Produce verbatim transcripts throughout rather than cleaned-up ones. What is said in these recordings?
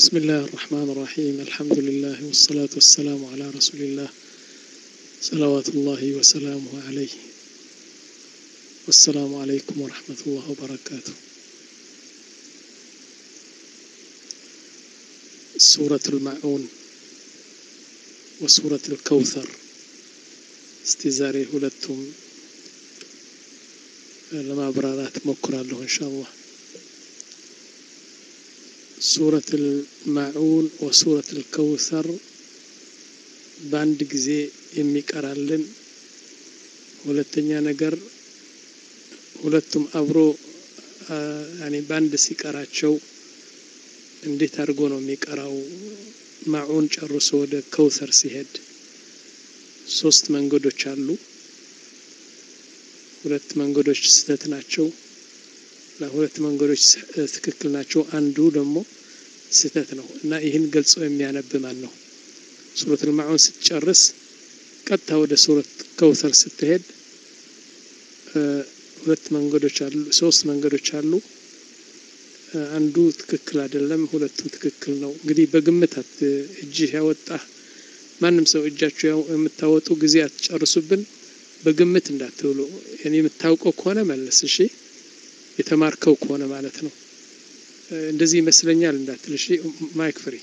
بسم الله الرحمن الرحيم الحمد لله والصلاة والسلام على رسول الله صلوات الله وسلامه عليه والسلام عليكم ورحمة الله وبركاته. سورة المعون وسورة الكوثر استزاري هلتم لما برارات مكرا له إن شاء الله. سورة المعون وسورة الكوثر باند ጊዜ የሚቀራልን ሁለተኛ ነገር ሁለቱም አብሮ ያኒ ባንድ ሲቀራቸው እንዴት አድርጎ ነው የሚቀራው? ማዑን ጨርሶ ወደ ከውሰር ሲሄድ ሶስት መንገዶች አሉ። ሁለት መንገዶች ስህተት ናቸው፣ ለሁለት መንገዶች ትክክል ናቸው፣ አንዱ ደግሞ ስህተት ነው እና ይህን ገልጾ የሚያነብ ማን ነው? ሱረቱል ማዑን ስትጨርስ ቀጥታ ወደ ሱረት ከውሰር ስትሄድ ሁለት መንገዶች አሉ፣ ሶስት መንገዶች አሉ። አንዱ ትክክል አይደለም፣ ሁለቱም ትክክል ነው። እንግዲህ በግምት እጅ ያወጣ ማንም ሰው እጃችሁ የምታወጡ ጊዜ አትጨርሱብን፣ በግምት እንዳትውሉ። እኔ የምታውቀው ከሆነ መልስ፣ እሺ፣ የተማርከው ከሆነ ማለት ነው። እንደዚህ ይመስለኛል እንዳትል፣ እሺ። ማይክ ፍሪ።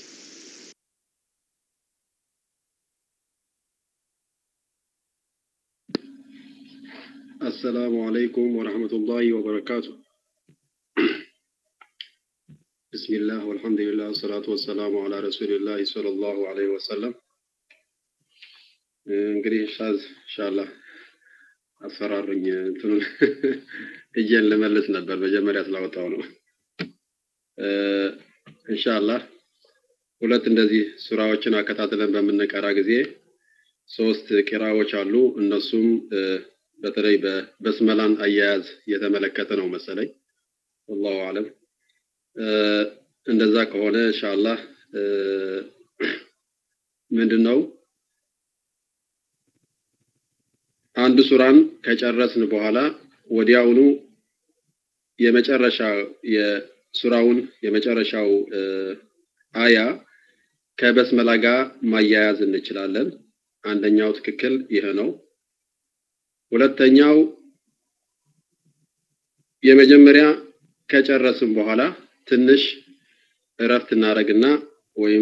السلام عليكم ورحمة الله وبركاته. بسم الله والحمد لله والصلاة والسلام على رسول الله صلى الله عليه وسلم. እንግዲህ ሻዝ ኢንሻአላህ አስፈራሩኝ እንትኑን እጄን ለመለስ ነበር መጀመሪያ ስላወጣው ነው። ኢንሻአላህ ሁለት እንደዚህ ሱራዎችን አከታተለን በመነቀራ ጊዜ ሶስት ቂራዎች አሉ። እነሱም በተለይ በበስመላን አያያዝ የተመለከተ ነው መሰለኝ። والله اعلم። እንደዛ ከሆነ ኢንሻአላህ ምንድነው አንድ ሱራን ከጨረስን በኋላ ወዲያውኑ የመጨረሻ የሱራውን የመጨረሻው አያ ከበስመላ ጋር ማያያዝ እንችላለን። አንደኛው ትክክል ይሄ ነው። ሁለተኛው የመጀመሪያ ከጨረስን በኋላ ትንሽ እረፍት እናረግና ወይም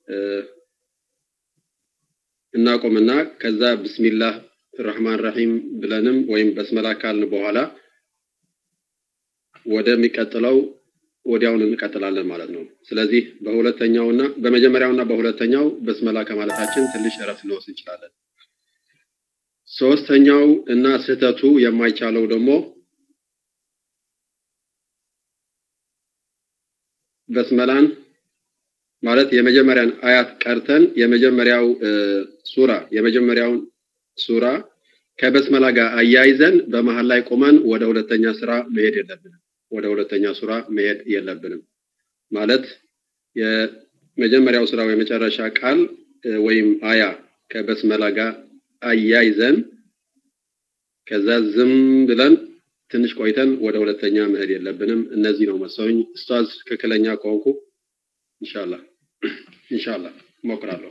እናቆምና ከዛ ቢስሚላህ الرحمن الرحيم ብለንም ወይም በስመላ ካልን በኋላ ወደሚቀጥለው ወዲያውኑ እንቀጥላለን ማለት ነው። ስለዚህ በሁለተኛውና በመጀመሪያውና በሁለተኛው በስመላ ከማለታችን ትንሽ እረፍት እንወስድ እንችላለን። ሶስተኛው እና ስህተቱ የማይቻለው ደግሞ በስመላን ማለት የመጀመሪያን አያት ቀርተን የመጀመሪያው ሱራ የመጀመሪያውን ሱራ ከበስመላ ጋር አያይዘን በመሃል ላይ ቆመን ወደ ሁለተኛ ሱራ መሄድ የለብንም ወደ ሁለተኛ ሱራ መሄድ የለብንም ማለት የመጀመሪያው ሱራ የመጨረሻ ቃል ወይም አያ ከበስመላ ጋር አያይዘን ከዛ ዝም ብለን ትንሽ ቆይተን ወደ ሁለተኛ መሄድ የለብንም። እነዚህ ነው መሰለኝ ኡስታዝ ከከለኛ ቆንኩ ኢንሻአላህ ኢንሻአላህ ሞክራለሁ።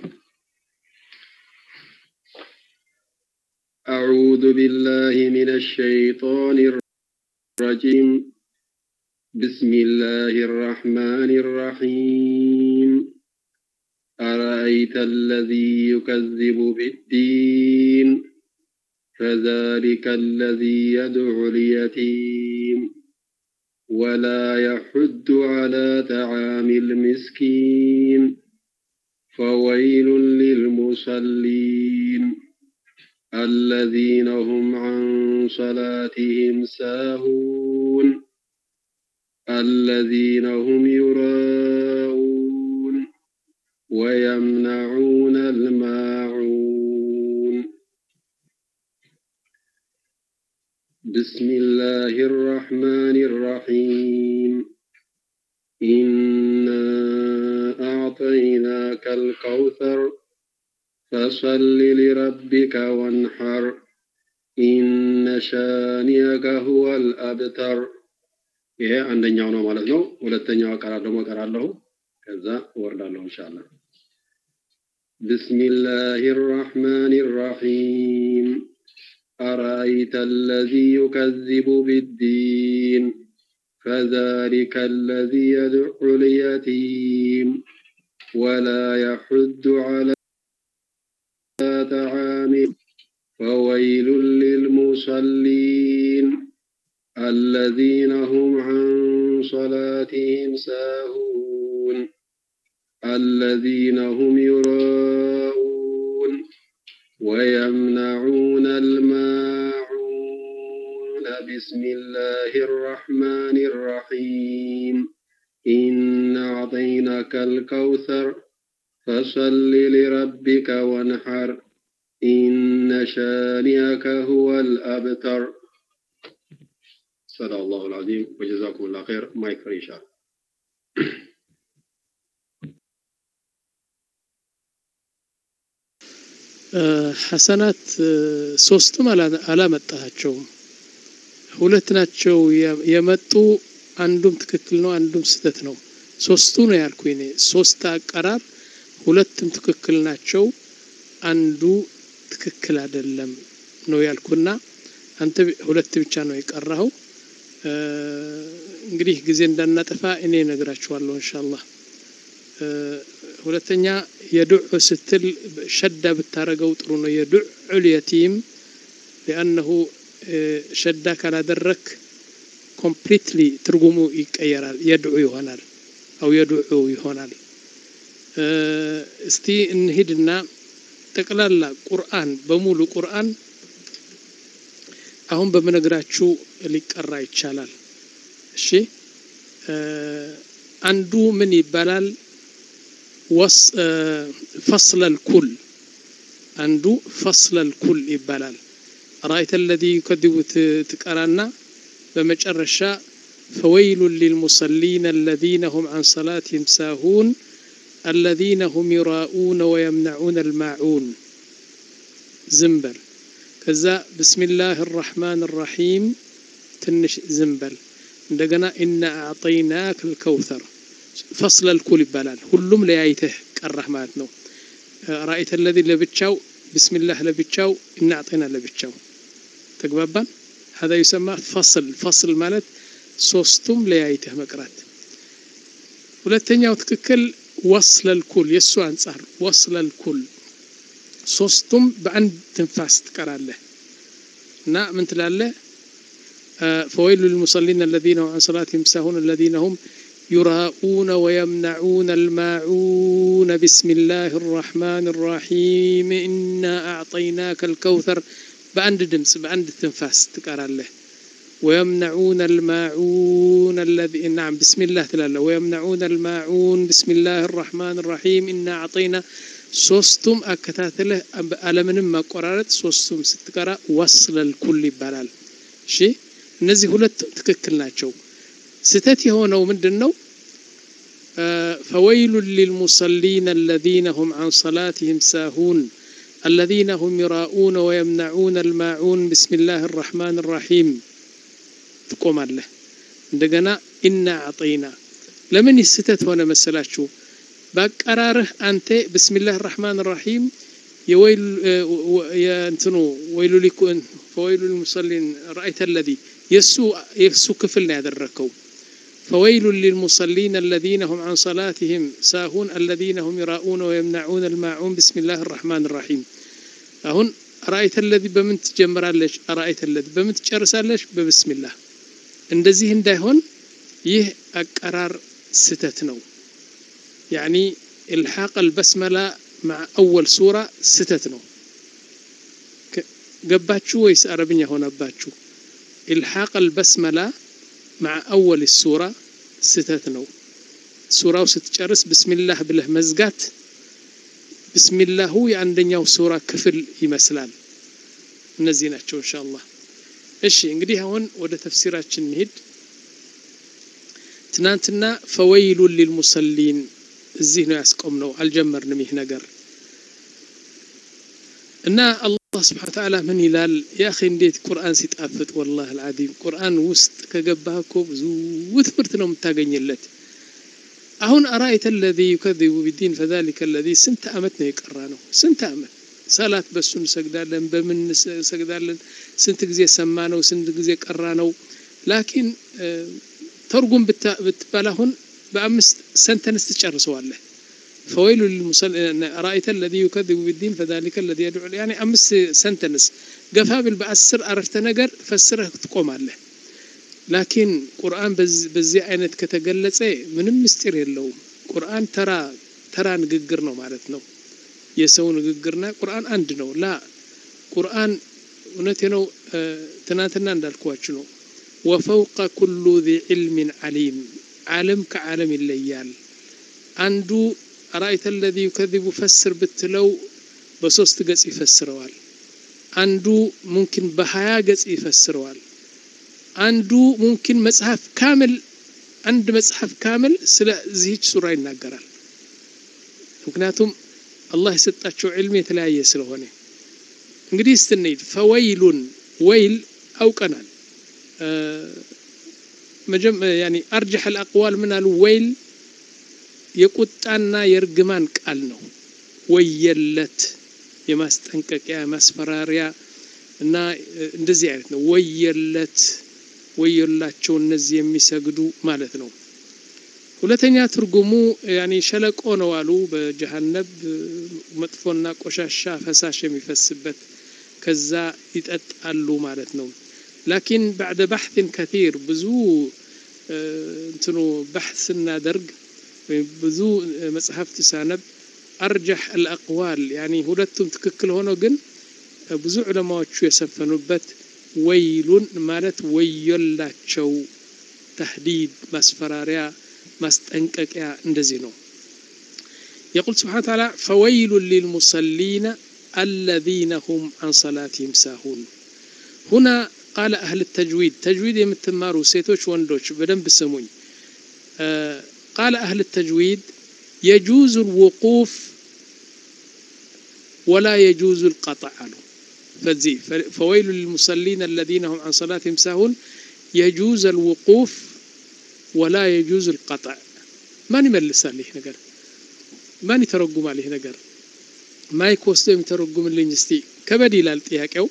أعوذ بالله من الشيطان الرجيم. بسم الله الرحمن الرحيم. أرأيت الذي يكذب بالدين فذلك الذي يدعو اليتيم ولا يحض على طعام المسكين فويل للمصلين الذين هم عن صلاتهم ساهون الذين هم يراءون ويمنعون الماعون. بسم الله الرحمن الرحيم. إنا أعطيناك الكوثر فصل لربك وانحر إن شانئك هو الأبتر. ይሄ አንደኛው ነው ማለት ነው። ሁለተኛው አቀራ ደግሞ አቀራለሁ كذا ورد الله إن شاء الله. بسم الله الرحمن الرحيم. أرأيت الذي يكذب بالدين فذلك الذي يدعو اليتيم ولا يحض على طعام فويل للمصلين الذين هم عن صلاتهم ساهون الذين هم يراءون ويمنعون الماعون. بسم الله الرحمن الرحيم. إنا أعطيناك الكوثر فصل لربك وانحر إن شانئك هو الأبتر. صدق الله العظيم وجزاكم الله خير. ما يكفر إن شاء الله. ሐሰናት ሶስቱም አላመጣቸውም ሁለት ናቸው የመጡ አንዱም ትክክል ነው አንዱም ስህተት ነው ሶስቱ ነው ያልኩኝ እኔ ሶስት አቀራር ሁለቱም ትክክል ናቸው አንዱ ትክክል አይደለም ነው ያልኩና አንተ ሁለት ብቻ ነው የቀራው እንግዲህ ጊዜ እንዳናጠፋ እኔ ነግራችኋለሁ ኢንሻአላህ ሁለተኛ የዱዕ ስትል ሸዳ ብታረገው ጥሩ ነው የዱዕ اليتيم لانه ሸዳ ካላደረክ completely ትርጉሙ ይቀየራል የዱዕ ይሆናል او የዱዕ ይሆናል እስቲ እንሂድና ጠቅላላ ቁርአን በሙሉ ቁርአን አሁን በመነግራችሁ ሊቀራ ይቻላል እሺ አንዱ ምን ይባላል وص فصل الكل عنده فصل الكل يبالال رأيت الذي يكذب تقرانا بمجرشا فويل للمصلين الذين هم عن صلاتهم ساهون الذين هم يراءون ويمنعون الماعون زنبل كذا بسم الله الرحمن الرحيم تنش زنبل عندنا إنا أعطيناك الكوثر فصل الكل يبالال كلهم ليايته قرح معناتنو رأيت الذي لبتشاو بسم الله لبتشاو إن أعطينا لبتشاو تقبابان هذا يسمى فصل فصل مالت صوستم ليايته مقرات ولتنياو تككل وصل الكل يسو أنصار وصل الكل صوستم بعند تنفاس تقراله نا من تلاله فويل للمصلين الذين هم عن صلاتهم ساهون الذين هم يراءون ويمنعون الماعون بسم الله الرحمن الرحيم إنا أعطيناك الكوثر بعند دمس بعند التنفاس تقرأ له ويمنعون الماعون الذي نعم بسم الله تلاله ويمنعون الماعون بسم الله الرحمن الرحيم إنا أعطينا صوستم أكتاتله على من ما قررت صوستم ستقرأ وصل الكل بلال شيء نزي هلت تككلنا شو ستاتي هنا ومندنو آه فويل للمصلين الذين هم عن صلاتهم ساهون الذين هم يراءون ويمنعون الماعون بسم الله الرحمن الرحيم تقوم الله عندنا إنا أعطينا لمن الستات هنا مسلات شو بقراره أنت بسم الله الرحمن الرحيم يا ويل يا انتنو ويل لكم فويل للمصلين رأيت الذي يسوع يسوع كفلنا يدركوا فويل للمصلين الذين هم عن صلاتهم ساهون الذين هم يراءون ويمنعون الماعون بسم الله الرحمن الرحيم هون رأيت الذي بمنت جمرالش أرأيت الذي بمنت جرسالش ببسم الله እንደዚህ እንዳይሆን ይህ አቀራር ስተት ነው يعني الحاق البسمله مع اول سوره ስተት ነው ገባችሁ ወይስ አረብኛ ሆነባችሁ الحاق البسمله مع أول السورة ستتنو سورة ستجرس بسم الله بله مزقات بسم الله هو عندنا سورة كفل يمثلان نزيناتشو إن شاء الله إيش إنجدي هون وده تفسيرات النهد تنانتنا فويل للمصلين الزهن يسقمنا الجمر نميه نجر إن الله سبحانه وتعالى من هلال يا أخي نديت قرآن سيتأفت والله العظيم قرآن وسط كجبهكم زود فرتنا متاجين يلت አሁን አራይተ الذي يكذب بالدين فذلك الذي ስንት አመት ነው የቀራነው ስንት አመት ሰላት በሱን ሰግዳለን በምን ሰግዳለን ስንት ጊዜ ሰማነው ስንት ጊዜ ቀራነው ላኪን ተርጉም ብትባላሁን በአምስት ሰንተንስ ትጨርሰዋለህ فويل للمصلين أرأيت الذي يكذب بالدين فذلك الذي يدعو يعني أمس سنتنس قفابل بأسر عرفت نجر فسره تقوم عليه لكن قرآن بز بزي عينت كتجلس إيه من مستير اللوم قرآن ترى ترى نجقرنا معناتنا يسون نجقرنا قرآن عندنا لا قرآن ونتنو اه تناتنا ندركواتشنو وفوق كل ذي علم عليم عالم كعالم الليال عنده أرأيت الذي يكذب فسر بالتلو بصوص قص يفسروال عنده ممكن بحياة قص يفسروال عنده ممكن مصحف كامل عند مصحف كامل سلا زيج سورة يناقرال ممكناتهم الله يسطاچو علم يتلايه سلهونه እንግዲህ ስትነይድ فويل ويل أو قنال أه مجم يعني أرجح الأقوال من الويل የቁጣና የርግማን ቃል ነው ወየለት የማስጠንቀቂያ ማስፈራሪያ እና እንደዚህ አይነት ነው ወየለት ወየላቸው እነዚህ የሚሰግዱ ማለት ነው ሁለተኛ ትርጉሙ يعني ሸለቆ ነው አሉ በጀሃነም መጥፎና ቆሻሻ ፈሳሽ የሚፈስበት ከዛ ይጠጣሉ ማለት ነው لكن بعد بحث كثير ብዙ እንትኑ بحثና درج ብዙ መጽሐፍ ተሳነብ أرجح الأقوال يعني ሁለቱም ትክክል ሆኖ ግን ብዙ ዑለማዎቹ የሰፈኑበት ወይሉን ማለት ወየላቸው تهديد ማስፈራሪያ ማስጠንቀቂያ እንደዚህ ነው يقول سبحانه وتعالى فويل للمصلين الذين هم عن صلاتهم ساهون هنا قال أهل التجويد تجويد የምትማሩ ሴቶች ወንዶች በደንብ ስሙኝ قال أهل التجويد يجوز الوقوف ولا يجوز القطع له فذي فويل للمصلين الذين هم عن صلاتهم ساهون يجوز الوقوف ولا يجوز القطع ما نملس عليه نجر ما نترجم عليه نجر ما يكوستم ترجم اللينجستي كبدي لالتياكو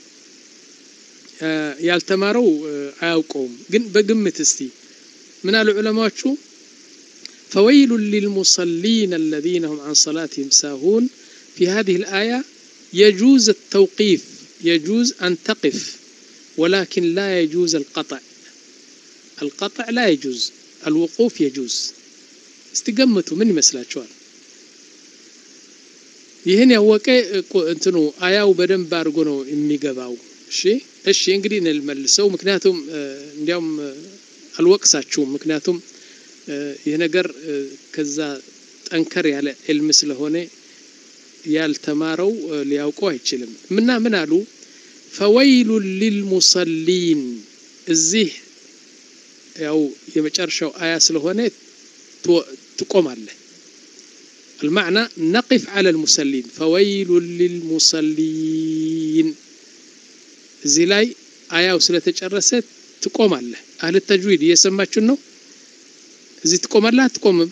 يالتمارو عاوقوم جن بجمة استي من العلماء شو فويل للمصلين الذين هم عن صلاتهم ساهون في هذه الآية يجوز التوقيف يجوز أن تقف ولكن لا يجوز القطع القطع لا يجوز الوقوف يجوز استقمتوا من مسلا شوال يهني هو كي انتنو آية وبدن بارغونو امي قباو الشي الشي انقري نلملسو مكناتهم اليوم الوقسات شو مكناتهم ይህ ነገር ከዛ ጠንከር ያለ علم ስለሆነ ያልተማረው ሊያውቀው አይችልም ምንና ምን አሉ فويل للمصلين እዚህ ያው የመጨረሻው አያ ስለሆነ ትቆማለህ المعنى نقف على المصلين فويل للمصلين እዚህ ላይ አያው ስለተጨረሰ ትቆማለህ አህለ ተጅዊድ እየሰማችሁ ነው እዚህ ትቆማለህ አትቆምም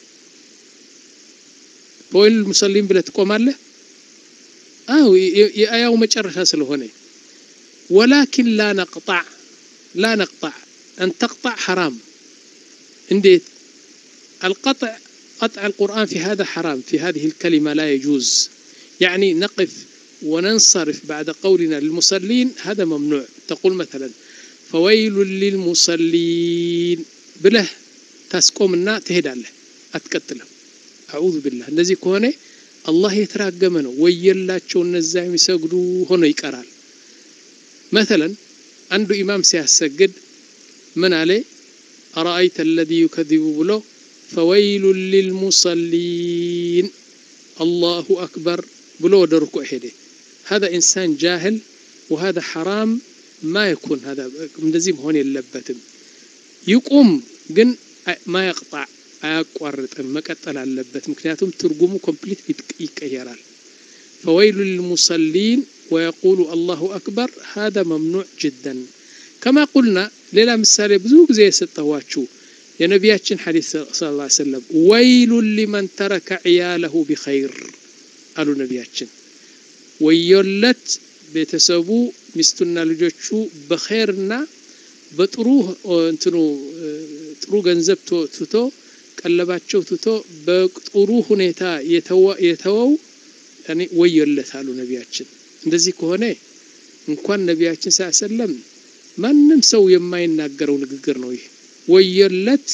فويل للمصلين ብለህ ትቆማለህ አው የአያው መጨረሻ ስለሆነ ولكن لا نقطع لا نقطع أن تقطع حرام انديت القطع قطع القرآن في هذا حرام في هذه الكلمة لا يجوز يعني نقف وننصرف بعد قولنا للمصلين هذا ممنوع تقول مثلا فويل للمصلين بله تسقومنا تهداله أتكتله أعوذ بالله الذي كونه الله يتراجمنا ويلاቸው እነዛ የሚሰግዱ ሆኖ ይቀራል مثلا عنده إمام سيسجد من عليه أرأيت الذي يكذب بله فويل للمصلين الله أكبر بلو دركو إحدى هذا إنسان جاهل وهذا حرام ما يكون هذا مدزيم هون اللبتم يقوم جن ما يقطع أقارط ما قتل على اللبت مكنياتهم ترجمه كومبليت يكيرال فويل للمصلين ويقول الله أكبر هذا ممنوع جدا كما قلنا ليلا مثال بزوج زي ستواتشو የነቢያችን ሐዲስ ሰለላሁ ዐለይሂ ወሰለም ወይሉ ሊመን ተረከ عياله بخير አሉ ነቢያችን ወዮለት ቤተሰቡ ሚስቱና ልጆቹ በኸይርና በጥሩ እንትኑ ጥሩ ገንዘብ ትቶ ቀለባቸው ትቶ በጥሩ ሁኔታ የተወው ያኔ ወዮለት አሉ ነቢያችን እንደዚህ ከሆነ እንኳን ነቢያችን ሰለላሁ ዐለይሂ ወሰለም ማንንም ሰው የማይናገረው ንግግር ነው ይሄ ወዮለት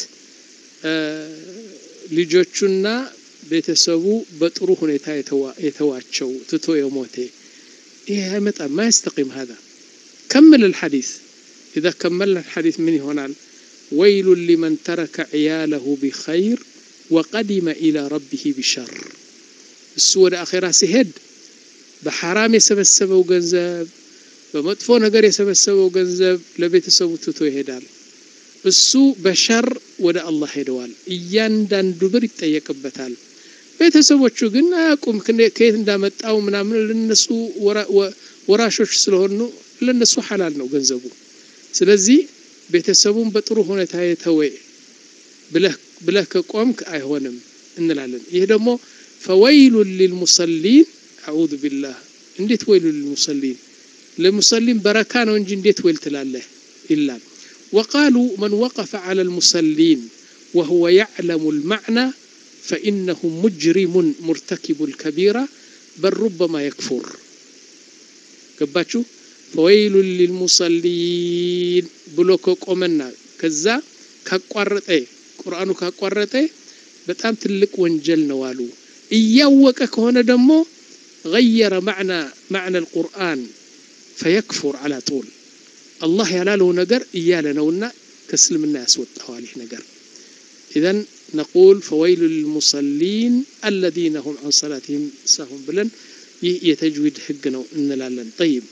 ልጆቹና ቤተሰቡ በጥሩ ሁኔታ የተዋቸው ትቶ የሞተ ይሄ አይመጣ ما يستقيم هذا كمل الحديث إذا كملنا الحديث من هنا ويل لمن ترك عياله بخير وقدم إلى ربه بشر السورة آخرة سهد بحرام يسبسبوا جنزب بمطفو نجار يسبسبوا جنزب لبيتسبوا تتو يهدال السو بشر ودا الله يدوال እያንዳንዱ ድብር ይጠየቅበታል ቤተሰቦቹ ግን አቁም ከየት እንዳመጣው ምናምን ለነሱ ወራሾች ስለሆኑ ለነሱ ሐላል ነው ገንዘቡ ስለዚህ ቤተሰቡን በጥሩ ሁኔታ የተወ ብለህ ብለህ ከቆምክ አይሆንም እንላለን ይሄ ደግሞ فويل للمصلين اعوذ بالله እንዴት ወይሉ للمصلين ለሙሰሊም በረካ ነው እንጂ እንዴት ወይል ትላለህ ይላል وقالوا من وقف على المصلين وهو يعلم المعنى فإنه مجرم مرتكب الكبيرة بل ربما يكفر كباتشو فويل للمصلين بلوكو قمنا كذا كقرطه قرآنو كقرطه በጣም ትልቅ ወንጀል ነው አሉ እያወቀ ከሆነ ደግሞ غير معنى معنى القرآن فيكفر على طول الله يلاله ነገር እያለ ነውና ከእስልምና ያስወጣው አለህ ነገር اذا نقول فويل للمصلين الذين هم عن صلاتهم ساهون بلن يتجويد حق ነው እንላለን طيب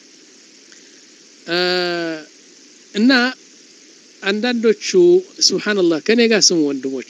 እና አንዳንዶቹ ሱብሃንአላህ ከኔ ጋር ስሙ ወንድሞች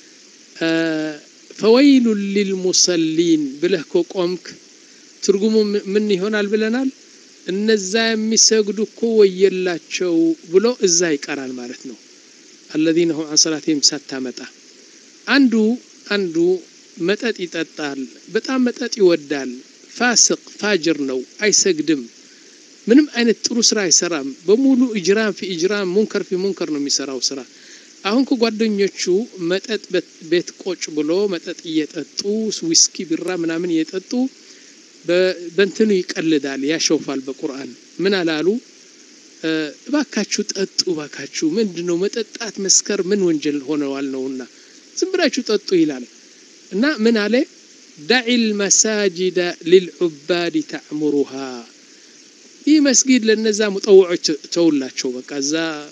فويل للمصلين ብለህ ቆምክ ትርጉሙ ምን ይሆናል ብለናል እነዛ የሚሰግዱ እኮ ወየላቸው ብሎ እዛ ይቀራል ማለት ነው الذين هم عن صلاتهم ሳታመጣ አንዱ አንዱ መጠጥ ይጠጣል በጣም መጠጥ ይወዳል ፋሲቅ ፋጅር ነው አይሰግድም ምንም አይነት ጥሩ ስራ አይሰራም በሙሉ ኢጅራም في ኢጅራም ሙንከር في ሙንከር ነው የሚሰራው ስራ አሁን ከጓደኞቹ መጠጥ ቤት ቆጭ ብሎ መጠጥ እየጠጡ ዊስኪ ቢራ ምናምን እየጠጡ በእንትኑ ይቀልዳል ያሾፋል በቁርአን ምን አላሉ እባካችሁ ጠጡ እባካችሁ ምንድነው መጠጣት መስከር ምን ወንጀል ሆነዋል ነውና ዝም ብላችሁ ጠጡ ይላል እና ምን አለ دع المساجد للعباد تعمرها ይህ መስጊድ ለነዛ ሙጠውዖች ተውላቸው በቃ እዛ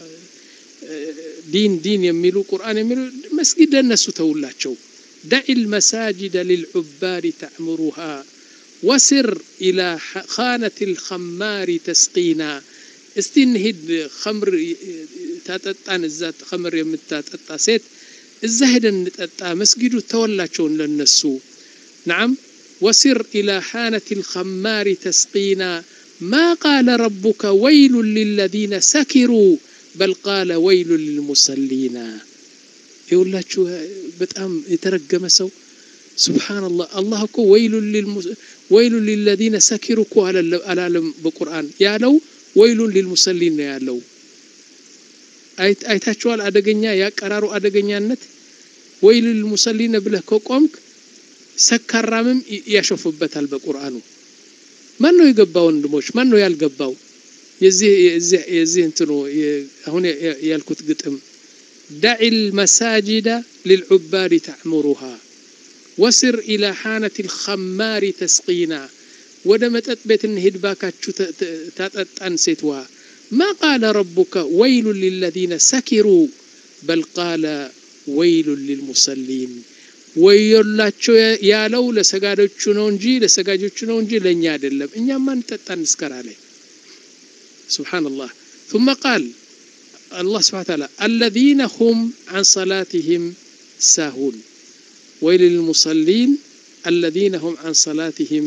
دين دين የሚሉ ቁርአን የሚሉ መስጊድ ለነሱ ተውላቸው دع المساجد للعباد تعمرها وسر إلى خانة الخمار تسقينا استنهد خمر تاتطان الزات خمر يمتاتطا سيت الزهدن نططا مسجدو تولاچون لنسو نعم وسر إلى خانة الخمار تسقينا ما قال ربك ويل للذين سكروا بل قال ويل للمصلين يقوللاچو بتام يترجم سو سبحان الله الله كو ويل للمس ويل للذين سكروا كو على العالم بالقرآن يا لو ويل للمصلين يا لو ايت ايتاچوال ادغኛ ያ ቀራሩ አደገኛነት ويل للمصلين ብለህ ከቆምክ ሰከራምም ያሾፍበታል በቁርአኑ ማን ነው የገባው ወንድሞች ማን ነው ያልገባው የዚህ የዚህ የዚህ እንትኑ አሁን ያልኩት ግጥም دع المساجد للعباد تعمرها وسر إلى حانة الخمار تسقينا ودمتت بيت النهد باكاتشو تاتتان سيتوا ما قال ربك ويل للذين سكروا بل قال ويل للمصلين ويلاچو يا لو لسغادوچو ነው እንጂ ለሰጋጆቹ ነው እንጂ ለኛ አይደለም እኛ ማን ተጣን እስከራለ سبحان الله ثم قال الله سبحانه وتعالى الذين هم عن صلاتهم ساهون ويل للمصلين الذين هم عن صلاتهم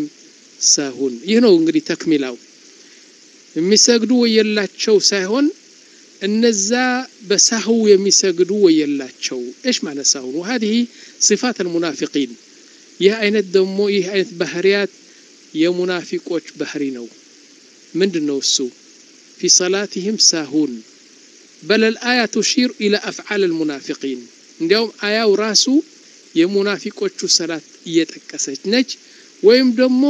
ساهون ይህ ነው እንግዲህ ተክሚላው የሚሰግዱ ወየላቸው ሳይሆን እነዛ በሳሁ የሚሰግዱ ወየላቸው ايش معنى سهو وهذه صفات المنافقين ይህ አይነት ደግሞ ይህ አይነት ባህሪያት የሙናፊቆች ባህሪ ነው ምንድነው እሱ في صلاتهم ساهون بل الآية تشير إلى أفعال المنافقين እንዲያውም አያው ራሱ የሙናፊቆቹ ሰላት እየተቀሰች ነች ወይም ደግሞ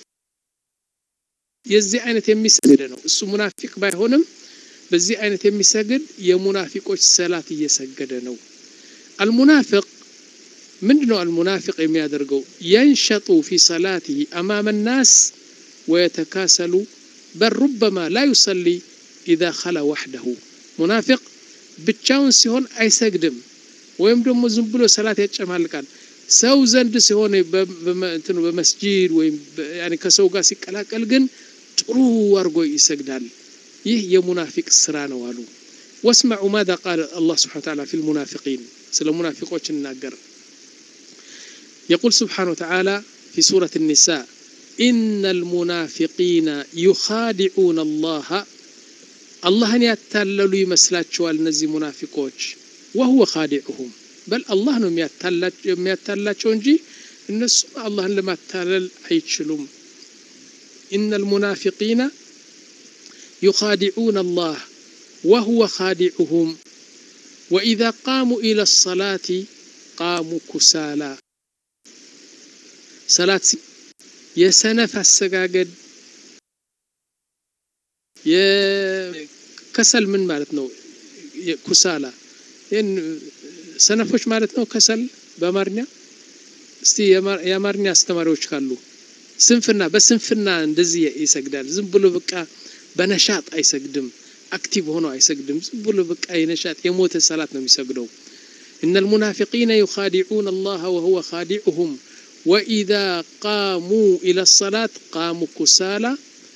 የዚህ አይነት የሚሰግድ ነው እሱ ሙናፊቅ ባይሆንም በዚህ አይነት የሚሰግድ የሙናፊቆች ሰላት እየሰገደ ነው المنافق ምንድነው المنافق የሚያደርገው ينشط في صلاته أمام الناس ويتكاسل بل ربما لا يصلي إذا خلا وحده منافق ብቻውን ሲሆን አይሰግድም ወይም ደግሞ ዝም ብሎ ሰላት ያጨማልቃል ሰው ዘንድ ሲሆን በእንትኑ በመስጂድ ወይም ያኒ ከሰው ጋር ሲቀላቀል ግን ጥሩ አርጎ ይሰግዳል ይህ የሙናፊቅ ስራ ነው አሉ واسمعوا ماذا قال الله سبحانه وتعالى في المنافقين ስለ ሙናፊቆች እናገር يقول سبحانه وتعالى في سورة النساء إن المنافقين يخادعون الله اللهن يتللو يመስላቸዋል እነዚህ ሙናፊቆች وهو خادعهم بل الله ነው የሚያታላቸው እንጂ እነሱ አላህን ለማታለል አይችሉም إن المنافقين يخادعون الله وهو خادعهم وإذا قاموا إلى الصلاة قاموا كسالى صلاة يسنف السجاجد يكسل من مالتنا كسالى إن سنفوش مالتنا كسل بمرنيا استي يا مرنيا استمروش خلوا سنفنا بس سنفنا እንደዚህ ይሰግዳል ዝም ብሎ በቃ በነሻጥ አይሰግድም አክቲቭ ሆኖ አይሰግድም ዝም ብሎ በቃ የነሻጥ የሞተ ሰላት ነው የሚሰግደው ان المنافقين يخادعون الله وهو خادعهم واذا قاموا الى الصلاه قاموا كسالى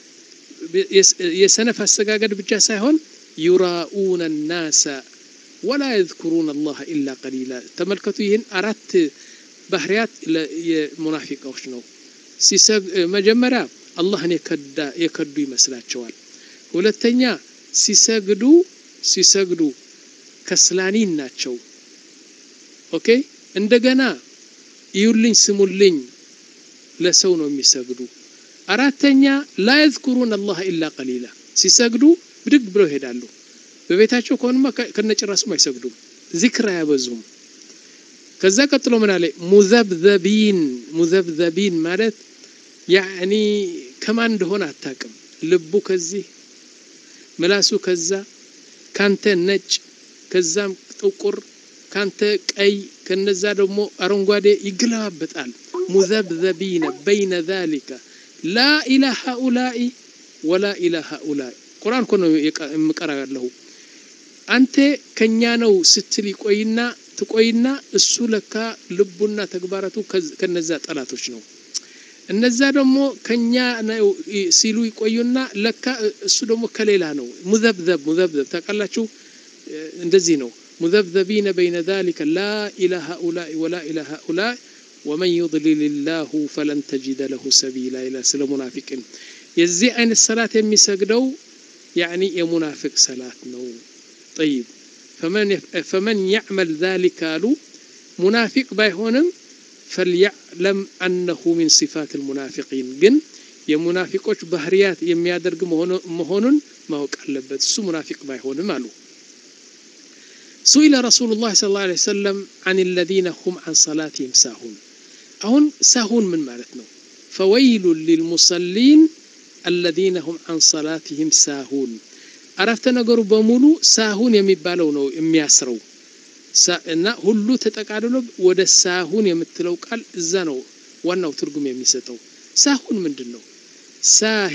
يسنف السجاجد ብቻ ሳይሆን يراؤون الناس ولا يذكرون الله الا قليلا ተመልከቱ ይህን አራት ባህሪያት የሙናፊቆች ነው ሲሰግ መጀመሪያ አላህን የከዳ የከዱ ይመስላቸዋል ሁለተኛ ሲሰግዱ ሲሰግዱ ከስላኒን ናቸው ኦኬ እንደገና ይዩልኝ ስሙልኝ ለሰው ነው የሚሰግዱ አራተኛ لا يذكرون الله الا قليلا ሲሰግዱ ብድግ ብለው ይሄዳሉ በቤታቸው ከሆነማ ከነጭራሱ አይሰግዱም ዚክር ያበዙም ከዛ ቀጥሎ ምን አለ ሙዘብዘቢን ሙዘብዘቢን ማለት يعني كمان እንደሆነ አታውቅም ልቡ ከዚህ ምላሱ ከዛ ካንተ ነጭ ከዛም ጥቁር ካንተ ቀይ ከነዛ ደግሞ አረንጓዴ ይግላበጣል ሙዘብዘቢን بين ذلك لا اله هؤلاء ولا اله هؤلاء ቁርአን ኮኖ የምቀራው ያለው አንተ ከኛ ነው ስትል ይቆይና ትቆይና እሱ ለካ ልቡና ተግባራቱ ከነዛ ጠላቶች ነው እነዛ ደግሞ ከኛ ነው ሲሉ ይቆዩና ለካ እሱ ደግሞ ከሌላ ነው ሙዘብዘብ ሙዘብዘብ ተቀላችሁ እንደዚህ ነው ሙዘብዘቢን بين ذلك لا اله هؤلاء ولا اله هؤلاء ومن يضلل الله فلن تجد له سبيلا الى سلام منافقين የዚህ አይነት ሰላት የሚሰግደው يعني የሙናፊቅ ሰላት ነው طيب فمن فمن يعمل ذلك قالوا منافق بايهونم فليعلم انه من صفات المنافقين ግን የሙናፊቆች ባህሪያት የሚያደርግ መሆኑን ማወቅ አለበት እሱ ሙናፊቅ ባይሆንም አሉ سئل رسول الله صلى الله عليه وسلم عن الذين هم عن صلاتهم ساهون አሁን ሳሁን ምን ማለት ነው فويل للمصلين الذين هم عن صلاتهم ساهون አረፍተ ነገሩ በሙሉ ሳሁን የሚባለው ነው የሚያስረው እና ሁሉ ተጠቃልሎ ወደ ሳሁን የምትለው ቃል እዛ ነው ዋናው ትርጉም የሚሰጠው ሳሁን ምንድነው ሳሂ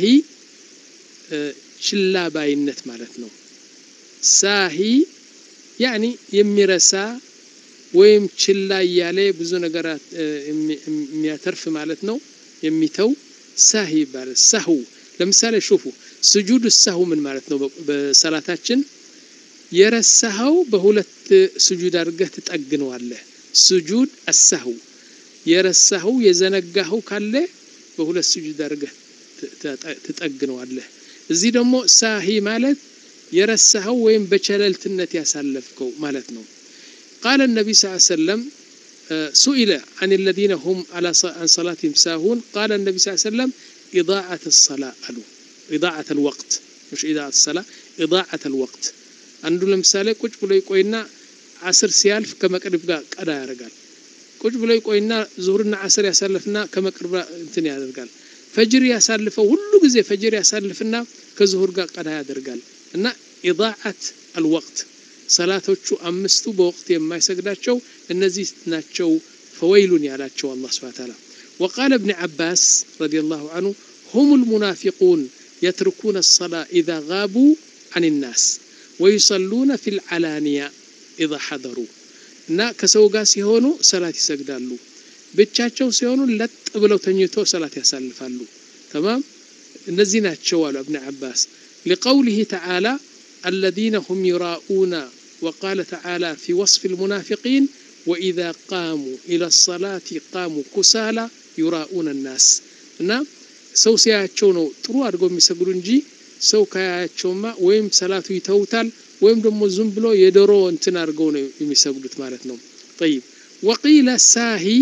ችላ ባይነት ማለት ነው ሳሂ يعني የሚረሳ ወይም ችላ ያለ ብዙ ነገራት የሚያተርፍ ማለት ነው የሚተው ሳሂ ባለ ሳሁ ለምሳሌ شوفوا سجود السهو من ማለት ነው በሰላታችን የረሳው በሁለት ስጁድ አድርገህ ትጠግነዋለህ سجود السهو የረሳው የዘነጋው ካለ በሁለት ስጁድ አድርገህ ትጠግነዋለህ እዚህ ደግሞ ሳሂ ማለት يرسحው ወይም በቸለልትነት ያሳለፍከው ማለት ነው قال النبي صلى الله عليه وسلم سئل عن الذين هم على عن صلاتهم ساهون قال النبي صلى الله عليه وسلم إضاعة الصلاة قالوا إضاعة الوقت مش إضاعة الصلاة إضاعة الوقت አንዱ ለምሳሌ ቁጭ ብሎ ይቆይና عصر ሲያልፍ ከመቅሪብ ጋር ቀዳ ያደርጋል ቁጭ ብሎ ይቆይና ዙህርና عصر ያሳልፍና ከመቅሪብ እንትን ያደርጋል ፈጅር ያሳልፈው ሁሉ ጊዜ ፈጅር ያሳልፍና ከዙህር ጋር ቀዳ ያደርጋል እና إضاعة الوقت صلاتዎቹ አምስቱ በወቅት የማይሰግዳቸው እነዚህ ናቸው فويل ያላቸው አላህ Subhanahu Wa Ta'ala وقال ابن عباس رضي الله عنه هم المنافقون يتركون الصلاة إذا غابوا عن الناس ويصلون في العلانية إذا حضروا እና ከሰው ጋር ሲሆኑ ሰላት ይሰግዳሉ ብቻቸው ሲሆኑ ለጥ ብለው ተኝተው ሰላት ያሳልፋሉ تمام እነዚህ ናቸው አሉ ابن عباس لقوله تعالى الذين هم يراؤون وقال تعالى في وصف المنافقين وإذا قاموا إلى الصلاة قاموا كسالى يراؤون الناس እና ሰው ሲያያቸው ነው ጥሩ አድርገው የሚሰግዱ እንጂ ሰው ካያቸውማ ወይም ሰላቱ ይተውታል ወይም ደግሞ ዝም ብሎ የዶሮ እንትን አድርገው ነው የሚሰግዱት ማለት ነው طيب وقيل ساهي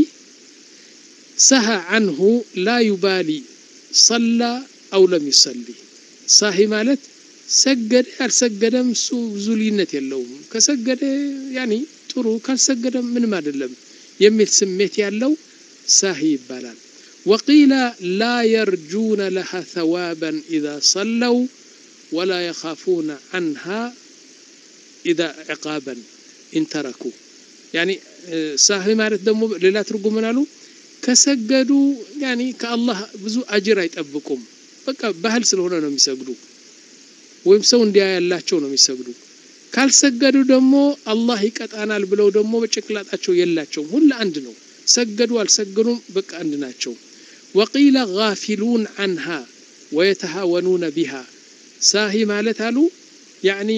سهى عنه لا يبالي صلى أو لم يصلي ساهي ማለት ሰገደ አልሰገደም እሱ ብዙ ልዩነት የለውም ከሰገደ ያኒ ጥሩ ካልሰገደ ምንም አይደለም የሚል ስሜት ያለው ሳሂ ይባላል وقيل لا يرجون لها ثوابا إذا صلوا ولا يخافون عنها إذا عقابا إن تركوا يعني ሳሂ ማለት ደግሞ ሌላ ትርጉም ምናሉ ከሰገዱ ያኒ ከአላህ ብዙ አጅር አይጠብቁም በቃ ባህል ስለሆነ ነው የሚሰግዱ ወይም ሰው እንዲያያላቸው ነው የሚሰግዱ ካልሰገዱ ደግሞ አላህ ይቀጣናል ብለው ደግሞ በጭቅላታቸው የላቸው ሁሉ አንድ ነው ሰገዱ አልሰገዱም በቃ አንድ ናቸው وقيل غافلون عنها ويتهاونون بها ሳሂ ማለት አሉ يعني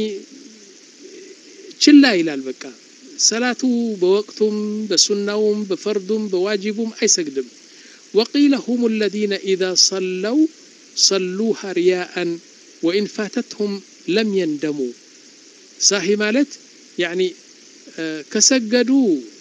ችላ ይላል በቃ ሰላቱ በወቅቱም በሱናውም በፈርዱም በዋጂቡም አይሰግድም وقيل هم الذين إذا صلوا صلوها رياء وإن فاتتهم لم يندموا صحيح مالت يعني كسجدوا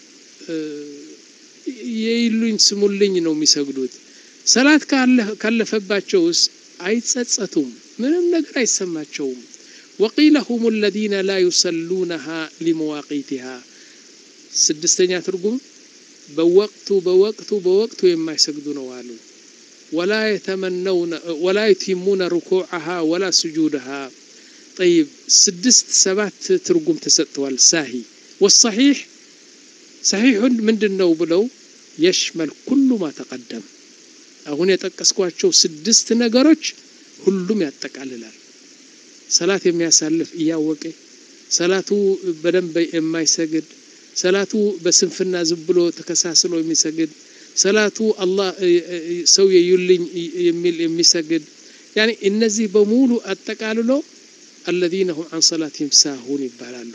ييلون سمولين ነው የሚሰግዱት ሰላት ካለፈባቸውስ አይጸጸቱም ምንም ነገር አይሰማቸውም وقيل هم الذين لا يصلونها لمواقيتها ስድስተኛ ትርጉም በወቅቱ በወቅቱ በወቅቱ የማይሰግዱ ነው አሉ ولا يتمنون ولا يتمون ركوعها ولا سجودها طيب سدست سبات ترجم تسطوال ساهي والصحيح صحيح ምንድነው ብለው يشمل كل ما تقدم አሁን የተጠቀስኳቸው ስድስት ነገሮች ሁሉም ያጠቃልላል ሰላት የሚያሳልፍ እያወቀ ሰላቱ በደንብ የማይሰግድ ሰላቱ በስንፍና ዝም ብሎ ተከሳስሎ የሚሰግድ ሰላቱ አላህ ሰው ይዩልኝ የሚል የሚሰግድ يعني እነዚህ በሙሉ አጠቃልሎ الذين هم عن صلاتهم ساهون ይባላሉ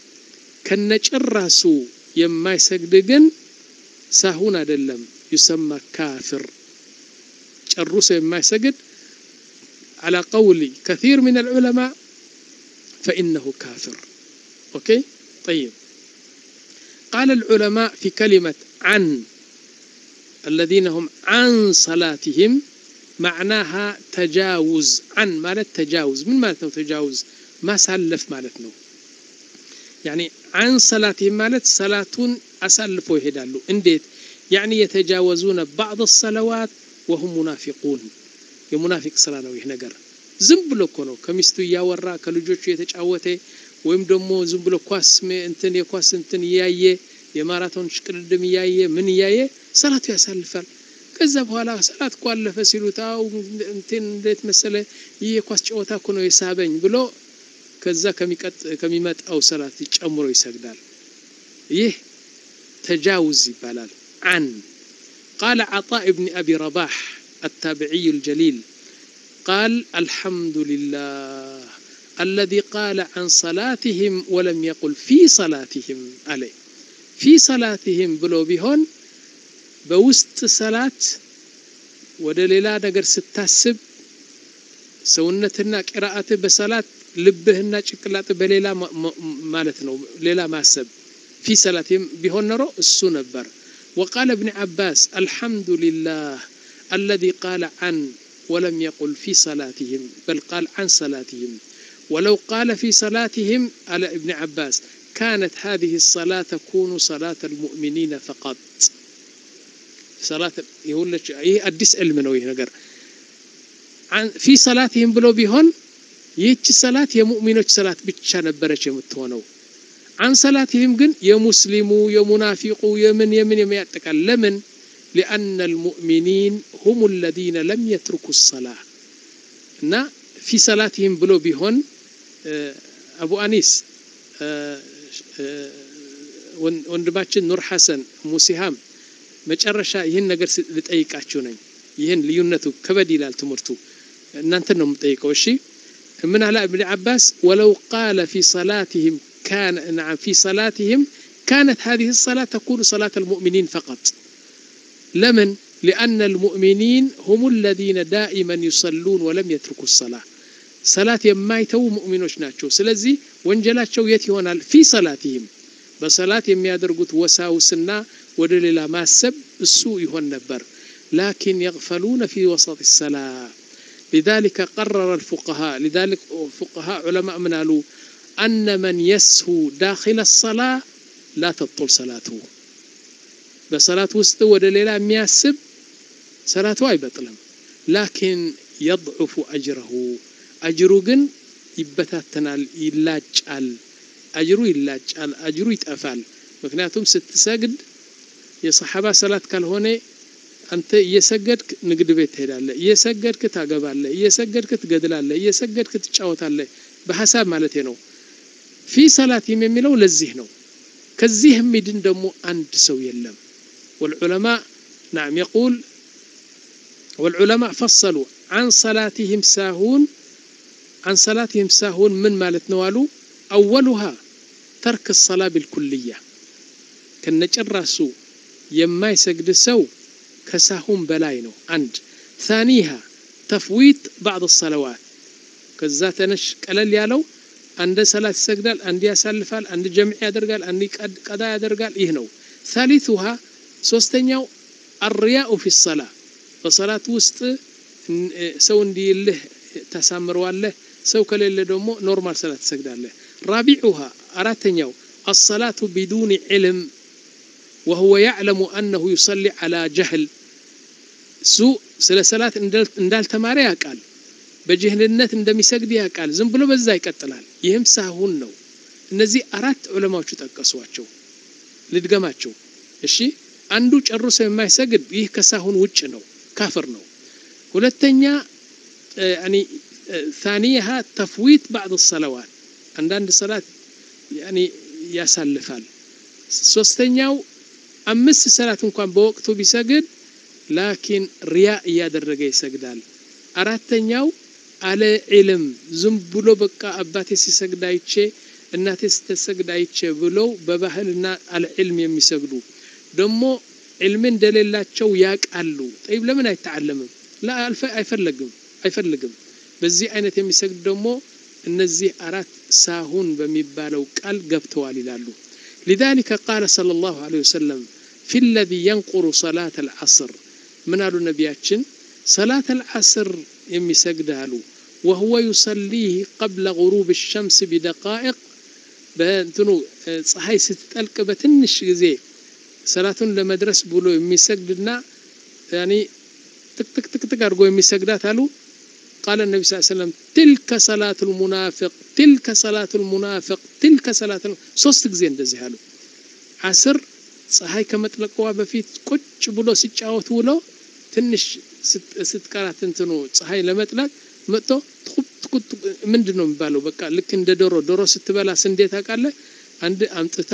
ከነጭራሱ የማይሰግድ ግን ሳሁን አይደለም يسمى كافر ጨርሶ የማይሰግድ على قول كثير من العلماء فإنه كافر اوكي طيب قال العلماء في كلمة عن الذين هم عن صلاتهم معناها تجاوز عن مالت تجاوز من مالتنا تجاوز ما سلف مالتنا يعني عن صلاتهم مالت صلاتون أسلفوا يهدالو انديت يعني يتجاوزون بعض الصلوات وهم منافقون የሙናፊቅ ስራ ነው ይሄ ነገር ዝም ብሎ እኮ ነው ከሚስቱ ያወራ ከልጆቹ የተጫወተ ወይም ደግሞ ዝም ብሎ ኳስ እንትን የኳስ እንትን ያየ የማራቶን ሽቅድድም ያየ ምን ያየ ሰላቱ ያሳልፋል ከዛ በኋላ ሰላት ቋለፈ ሲሉታው እንትን እንዴት መሰለ ይሄ የኳስ ጨዋታ እኮ ነው የሳበኝ ብሎ ከዛ ከሚቀጥ ከሚመጣው ሰላት ጨምሮ ይሰግዳል ይህ ተጃውዝ ይባላል عن قال عطاء ابن أبي رباح التابعي الجليل قال الحمد لله الذي قال عن صلاتهم ولم يقل في صلاتهم عليه في صلاتهم بلو بهون بوست صلاة ودليلا نقر ستاسب سونتنا قراءة بصلاة ልብህና ጭቅላት በሌላ ማለት ነው ሌላ ማሰብ في صلاتهم بهون نرو السو نبر وقال ابن عباس الحمد لله الذي قال عن ولم يقل في صلاتهم بل قال عن صلاتهم ولو قال في صلاتهم على ابن عباس كانت هذه الصلاة تكون صلاة المؤمنين فقط صلاة يقول لك ايه اديس علم ነው ይሄ ነገር عن في صلاتهم ብሎ ቢሆን ይህች ሰላት የሙእሚኖች ሰላት ብቻ ነበረች የምትሆነው عن صلاتهم ግን የሙስሊሙ የሙናፊቁ የምን የምን የሚያጠቃል ለምን لأن المؤمنين هم الذين لم يتركوا الصلاة እና في صلاتهم ብሎ ቢሆን አቡ አኒስ ወንድማችን ኑር ሐሰን ሙሲሃም መጨረሻ ይሄን ነገር ልጠይቃችሁ ነኝ ይሄን ልዩነቱ ከበድ ይላል ትምርቱ እናንተ ነው የምጠይቀው እሺ من على ابن عباس ولو قال في صلاتهم كان نعم في صلاتهم كانت هذه الصلاة تكون صلاة المؤمنين فقط لمن لأن المؤمنين هم الذين دائما يصلون ولم يتركوا الصلاة صلاة የማይተው ሙእሚኖች ናቸው ስለዚህ ወንጀላቸው የት ይሆናል في صلاتهم በሰላት የሚያደርጉት ወሳውስና ወደ ሌላ ማሰብ እሱ ይሆን ነበር لكن يغفلون في وسط الصلاة لذلك قرر الفقهاء لذلك فقهاء علماء من قالوا أن من يسهو داخل الصلاة لا تبطل صلاته بصلاة وسط ولا ليلة مياسب صلاته أي بطلم لكن يضعف أجره أجره جن يبتتنال يلاجال أجره يلاجال أجره يتأفل مكناتهم ست سجد يا صحابة صلاة كالهوني أنت يسجدك نقد بيت هذا يسجدك تعجب الله يسجدك تجدل الله يسجدك تشاوت الله بحسب مالتينه في صلاة يميلو للذهنه كالذهن ميدن دمو عند سو يلم والعلماء نعم يقول والعلماء فصلوا عن صلاتهم ساهون عن صلاتهم ساهون من مالت نوالو أولها ترك الصلاة بالكلية كالنجرسو يما يسجد سو كساهون بلاينو عند ثانيها تفويت بعض الصلوات كذات نش قلل يالو عند صلاة يسجدال عند يسلفال عند جمع يدرجال عند قضاء يدرجال إيه نو ثالثها سوستنياو الرياء في الصلاة فصلاة وسط سو ندي له تسامر والله سو كلل دمو نورمال صلاة يسجدال له رابعها أراتنياو الصلاة بدون علم وهو يعلم أنه يصلي على جهل سوء سلسلات اندال تماريها قال بجهلነት እንደሚሰግድ ያቃል ዝም ብሎ በዛ ይቀጥላል ይሄም ሳሁን ነው እነዚህ አራት ዑለማዎች ተጠቀሷቸው ልድገማቸው እሺ አንዱ ጨርሶ የማይሰግድ ይህ ከሳሁን ውጭ ነው ካፍር ነው ሁለተኛ يعني ثانيها تفويت بعض الصلوات عندنا صلاه يعني ያሳልፋል ሶስተኛው አምስት ሰላት እንኳን በወቅቱ ቢሰግድ لكن ሪያ ያደረገ ይሰግዳል አራተኛው አለ ዒልም ዝም ብሎ በቃ አባቴ ሲሰግድ አይቼ እናቴ ስትሰግድ አይቼ ብሎ በባህልና አለ ዒልም የሚሰግዱ ደሞ ዒልም እንደሌላቸው ያቃሉ طيب ለምን አይተዓለምም لا አልፈ አይፈልግም አይፈልግም በዚህ አይነት የሚሰግድ ደሞ እነዚህ አራት ሳሁን በሚባለው ቃል ገብተዋል ይላሉ لذلك قال صلى الله عليه وسلم في الذي ينقر صلاة العصر من قالوا نبياتشن صلاة العصر يمسجدالو وهو يصليه قبل غروب الشمس بدقائق بنتنو صحي ستتلق بتنش غزي صلاة لمدرس بولو يمسجدنا يعني تك تك تك تك ارغو يمسجداتالو قال النبي صلى الله عليه وسلم تلك صلاة المنافق تلك صلاة المنافق تلك صلاة ሶስት ጊዜ እንደዚህ አሉ عصر ፀሐይ ከመጥለቋ በፊት ቁጭ ብሎ ሲጫወት ውሎ ትንሽ ስትቀራት እንትኑ ፀሐይ ለመጥለቅ መጥቶ ቁጥ ምንድነው የሚባለው በቃ ልክ እንደ ዶሮ ዶሮ ስትበላ እንዴት አቃለ አንድ አምጥታ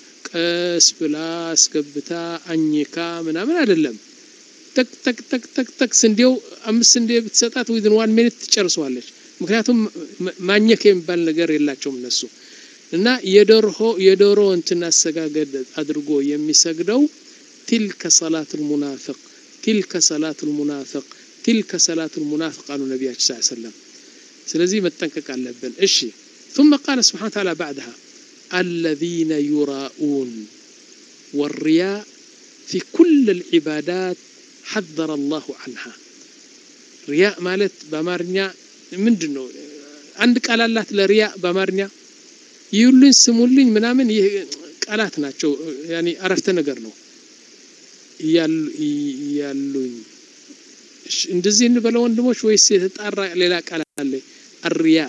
ቀስ ብላ አስገብታ አኝካ ምናምን አይደለም ተክ ተክ ተክ ተክ ተክ እንዴው አምስት እንዴ ብትሰጣት within one minute ትጨርሰዋለች ምክንያቱም ማኘክ የሚባል ነገር የላቸውም እነሱ እና የዶሮ የዶሮ እንትን አሰጋገድ አድርጎ የሚሰግደው تلك صلاة المنافق تلك صلاة المنافق تلك صلاة المنافق قالوا النبي صلى الله عليه وسلم ስለዚህ መጠንቀቅ አለብን እሺ ثم قال سبحانه وتعالى بعدها الذين يراؤون والرياء في كل العبادات حذر الله عنها رياء ማለት በአማርኛ ምንድነው አንድ ቃል አላት ለሪያእ በአማርኛ ይሉኝ ስሙልኝ ምናምን ቃላት ናቸው ያኒ አረፍተ ነገር ነው ያሉኝ እንደዚህ እንበለው ወንድሞች ወይስ የተጣራ ሌላ ቃል አለ الرياء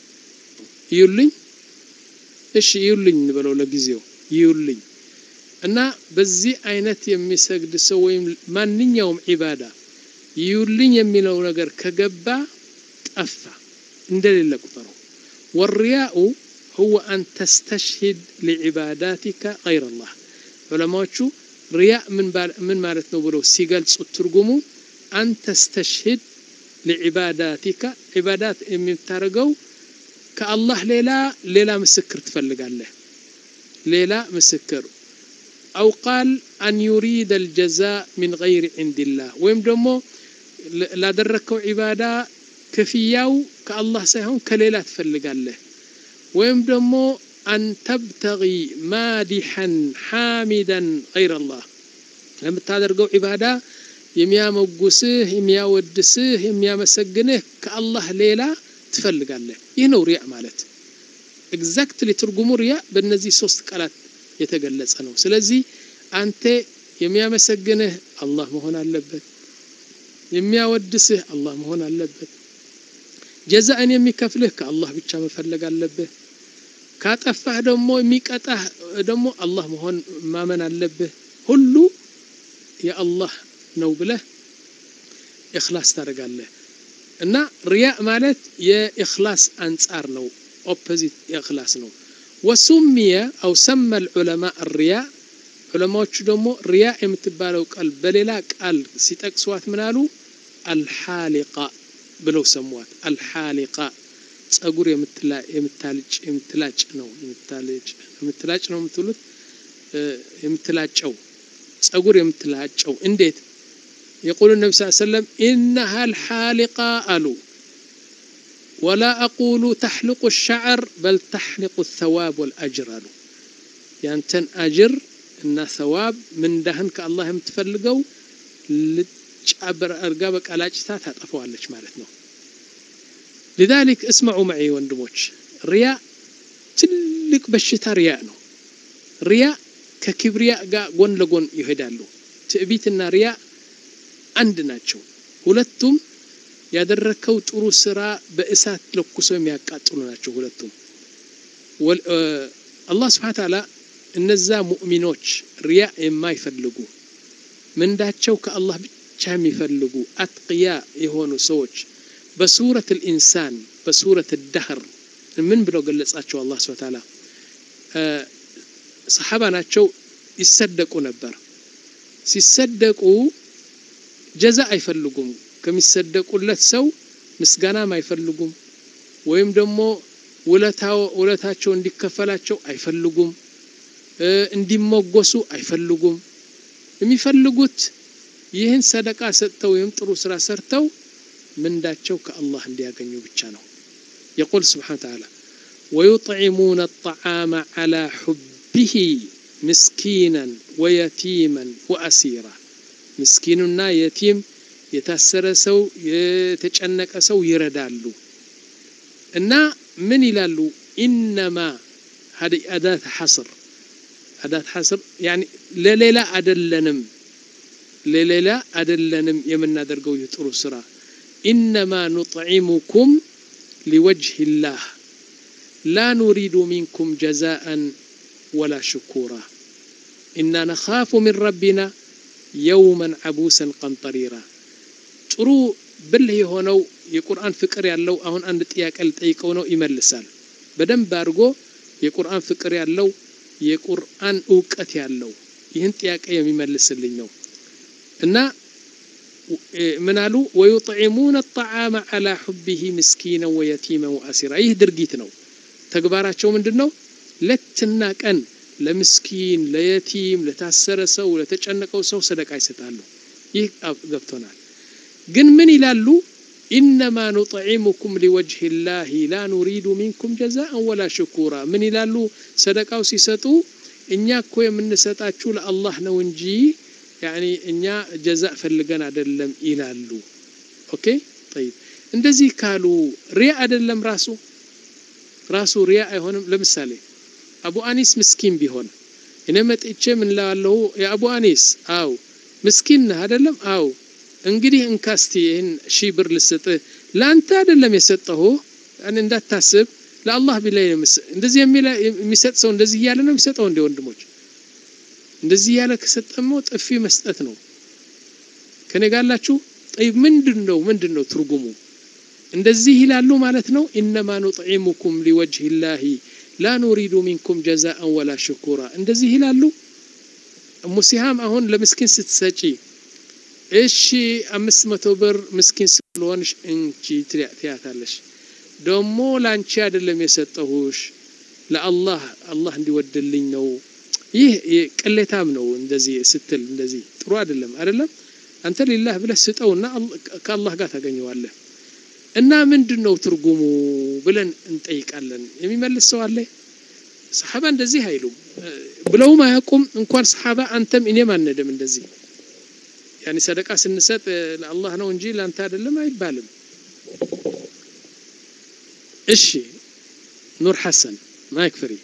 ይሉኝ እሺ ይሉኝ እንበለው ለጊዜው ይሉኝ እና በዚህ አይነት የሚሰግድ ሰው ወይም ማንኛውም ዒባዳ ይሉኝ የሚለው ነገር ከገባ ጠፋ እንደሌለ ቁጥሩ والرياء هو أن تستشهد لعباداتك غير الله علماء رياء من من مالت نقوله سيقل ترجمه أن تستشهد لعباداتك عبادات من ترجو كالله ليلا ليلا مسكر تفلق عليه ليلا مسكر أو قال أن يريد الجزاء من غير عند الله ويم دمو لا دركوا عبادة كفياو كالله سيهم كليلا تفلق عليه ويم دمو أن تبتغي مادحا حامدا غير الله لما تدرجوا عبادة يميا موجسه يميا ودسه يميا مسجنه كالله ليلا تفلق عليه ينو رياء مالت exactly ترجموا رياء بالنزي صوت قالات يتجلس أنو سلزي أنت يميا مسجنه الله مهون اللبت يميا ودسه الله مهون اللبت جزاء يمي كفله كالله بيتشا مفلق اللبه كاتفه دمو يميقطه دمو الله مهون ما من اللبه كله يا الله ነው ብለህ ኢኽላስ ታደርጋለህ እና ሪያእ ማለት የኢኽላስ አንጻር ነው ኦፖዚት ኢኽላስ ነው ወሱሚያ او سمى العلماء الرياء ዑለማዎቹ ደግሞ ሪያእ የምትባለው ቃል በሌላ ቃል ሲጠቅሷት ምናሉ الحالقة ብለው ሰሟት الحالقة ጸጉር የምትላ የምታልጭ የምትላጭ ነው የምታልጭ የምትላጭ ነው የምትሉት የምትላጨው ጸጉር የምትላጨው እንዴት يقول النبي صلى الله عليه وسلم إنها الحالقة ألو ولا أقول تحلق الشعر بل تحلق الثواب والأجر ألو يعني تن أجر إن ثواب من دهن كالله متفلقوا لتعبر أرقابك على أجتات هتقفوا على مالتنا لذلك اسمعوا معي واندموش رياء تلك بشتا رياء نو رياء ككبرياء قون لقون يهدالو تأبيتنا رياء አንድ ናቸው ሁለቱም ያደረከው ጥሩ ስራ በእሳት ለኩሶ የሚያቃጥሉ ናቸው ሁለቱም አላህ Subhanahu Ta'ala እነዛ ሙእሚኖች ሪያ የማይፈልጉ ምንዳቸው ከአላህ ብቻ የሚፈልጉ አጥቂያ የሆኑ ሰዎች በሱረት الانسان በሱረት الدهر ምን ብለው ገለጻቸው አላህ Subhanahu Ta'ala ሰሃባ ናቸው ይሰደቁ ነበር ሲሰደቁ جزاء አይፈልጉም ከሚሰደቁለት ሰው ምስጋና አይፈልጉም ወይም ደግሞ ወለታው ወለታቸው እንዲከፈላቸው አይፈልጉም እንዲሞገሱ አይፈልጉም የሚፈልጉት ይህን ሰደቃ ሰጥተው ወይም ጥሩ ስራ ሰርተው ምንዳቸው ከአላህ እንዲያገኙ ብቻ ነው يقول سبحانه وتعالى ويطعمون الطعام على حبه مسكينا ويتيما وأسيرا مسكينና يتيم የታሰረ ሰው የተጨነቀ ሰው ይረዳሉ እና ምን ይላሉ انما هذه اداه حصر اداه حصر يعني ለሌላ አይደለንም ለሌላ አይደለንም የምናደርገው የጥሩ ስራ انما نطعمكم لوجه الله لا نريد منكم جزاء ولا شكورا إننا نخاف من ربنا يوما عبوسا قمطريرا ጥሩ ብልህ የሆነው የቁርአን ፍቅር ያለው አሁን አንድ ጥያቄ ልጠይቀው ነው ይመልሳል በደንብ አድርጎ የቁርአን ፍቅር ያለው የቁርአን ዕውቀት ያለው ይህን ጥያቄ የሚመልስልኝ ነው እና ምናሉ ويطعمون الطعام على حبه مسكينا ويتيما واسيرا ይህ ድርጊት ነው ተግባራቸው ምንድነው ለትና ቀን ለምስኪን ለየቲም ለታሰረ ሰው ለተጨነቀው ሰው ሰደቃ ይሰጣሉ ይህ ገብቶናል ግን ምን ይላሉ إنما نطعمكم لوجه الله لا نريد منكم جزاء ولا شكورا من ይላሉ ሰደቃው ሲሰጡ እኛ እኮ የምንሰጣችሁ ለአላህ ነው እንጂ يعني እኛ ጀዛእ ፈልገን አይደለም ይላሉ ኦኬ طيب እንደዚህ ካሉ ሪያ አይደለም ራሱ ራሱ ሪያ አይሆንም ለምሳሌ አቡ አኒስ ምስኪን ቢሆን እኔ መጥቼ ምን ላለው ያ አቡ አኒስ አው ምስኪን ነህ አይደለም አው እንግዲህ እንካስቲ ይሄን ሺህ ብር ልሰጥ ላንተ አይደለም የሰጠው እኔ እንዳታስብ ለአላህ ቢላይ እንደዚህ የሚሰጥ ሰው እንደዚህ ያለ ነው የሚሰጠው እንደ ወንድሞች እንደዚህ ያለ ከሰጠመው ጥፊ መስጠት ነው ከኔ ጋላችሁ طيب ምንድነው ምንድነው ትርጉሙ እንደዚህ ይላሉ ማለት ነው انما نطعمكم لوجه الله لا نريد منكم جزاء ولا شكورا እንደዚህ ይላሉ ሙሲሃም አሁን ለምስኪን ስትሰጪ እሺ አምስት መቶ ብር ምስኪን ስለሆንሽ እንጂ ትያታለሽ ደሞ ላንቺ አይደለም የሰጠሁሽ ለአላህ አላህ እንዲወድልኝ ነው ይህ ቅሌታም ነው እንደዚህ ስትል እንደዚህ ጥሩ አይደለም አይደለም አንተ ለላህ ብለህ ስጠውና ከአላህ ጋር ታገኘዋለህ እና ምንድነው ትርጉሙ ብለን እንጠይቃለን የሚመልስ ሰው አለ ሰሃባ እንደዚህ አይሉም ብለው ማያቁም እንኳን ሰሃባ አንተም እኔም አንደም እንደዚህ يعني صدقه سنسط لله ነው እንጂ ላንተ አይደለም አይባልም እሺ نور حسن ما يكفري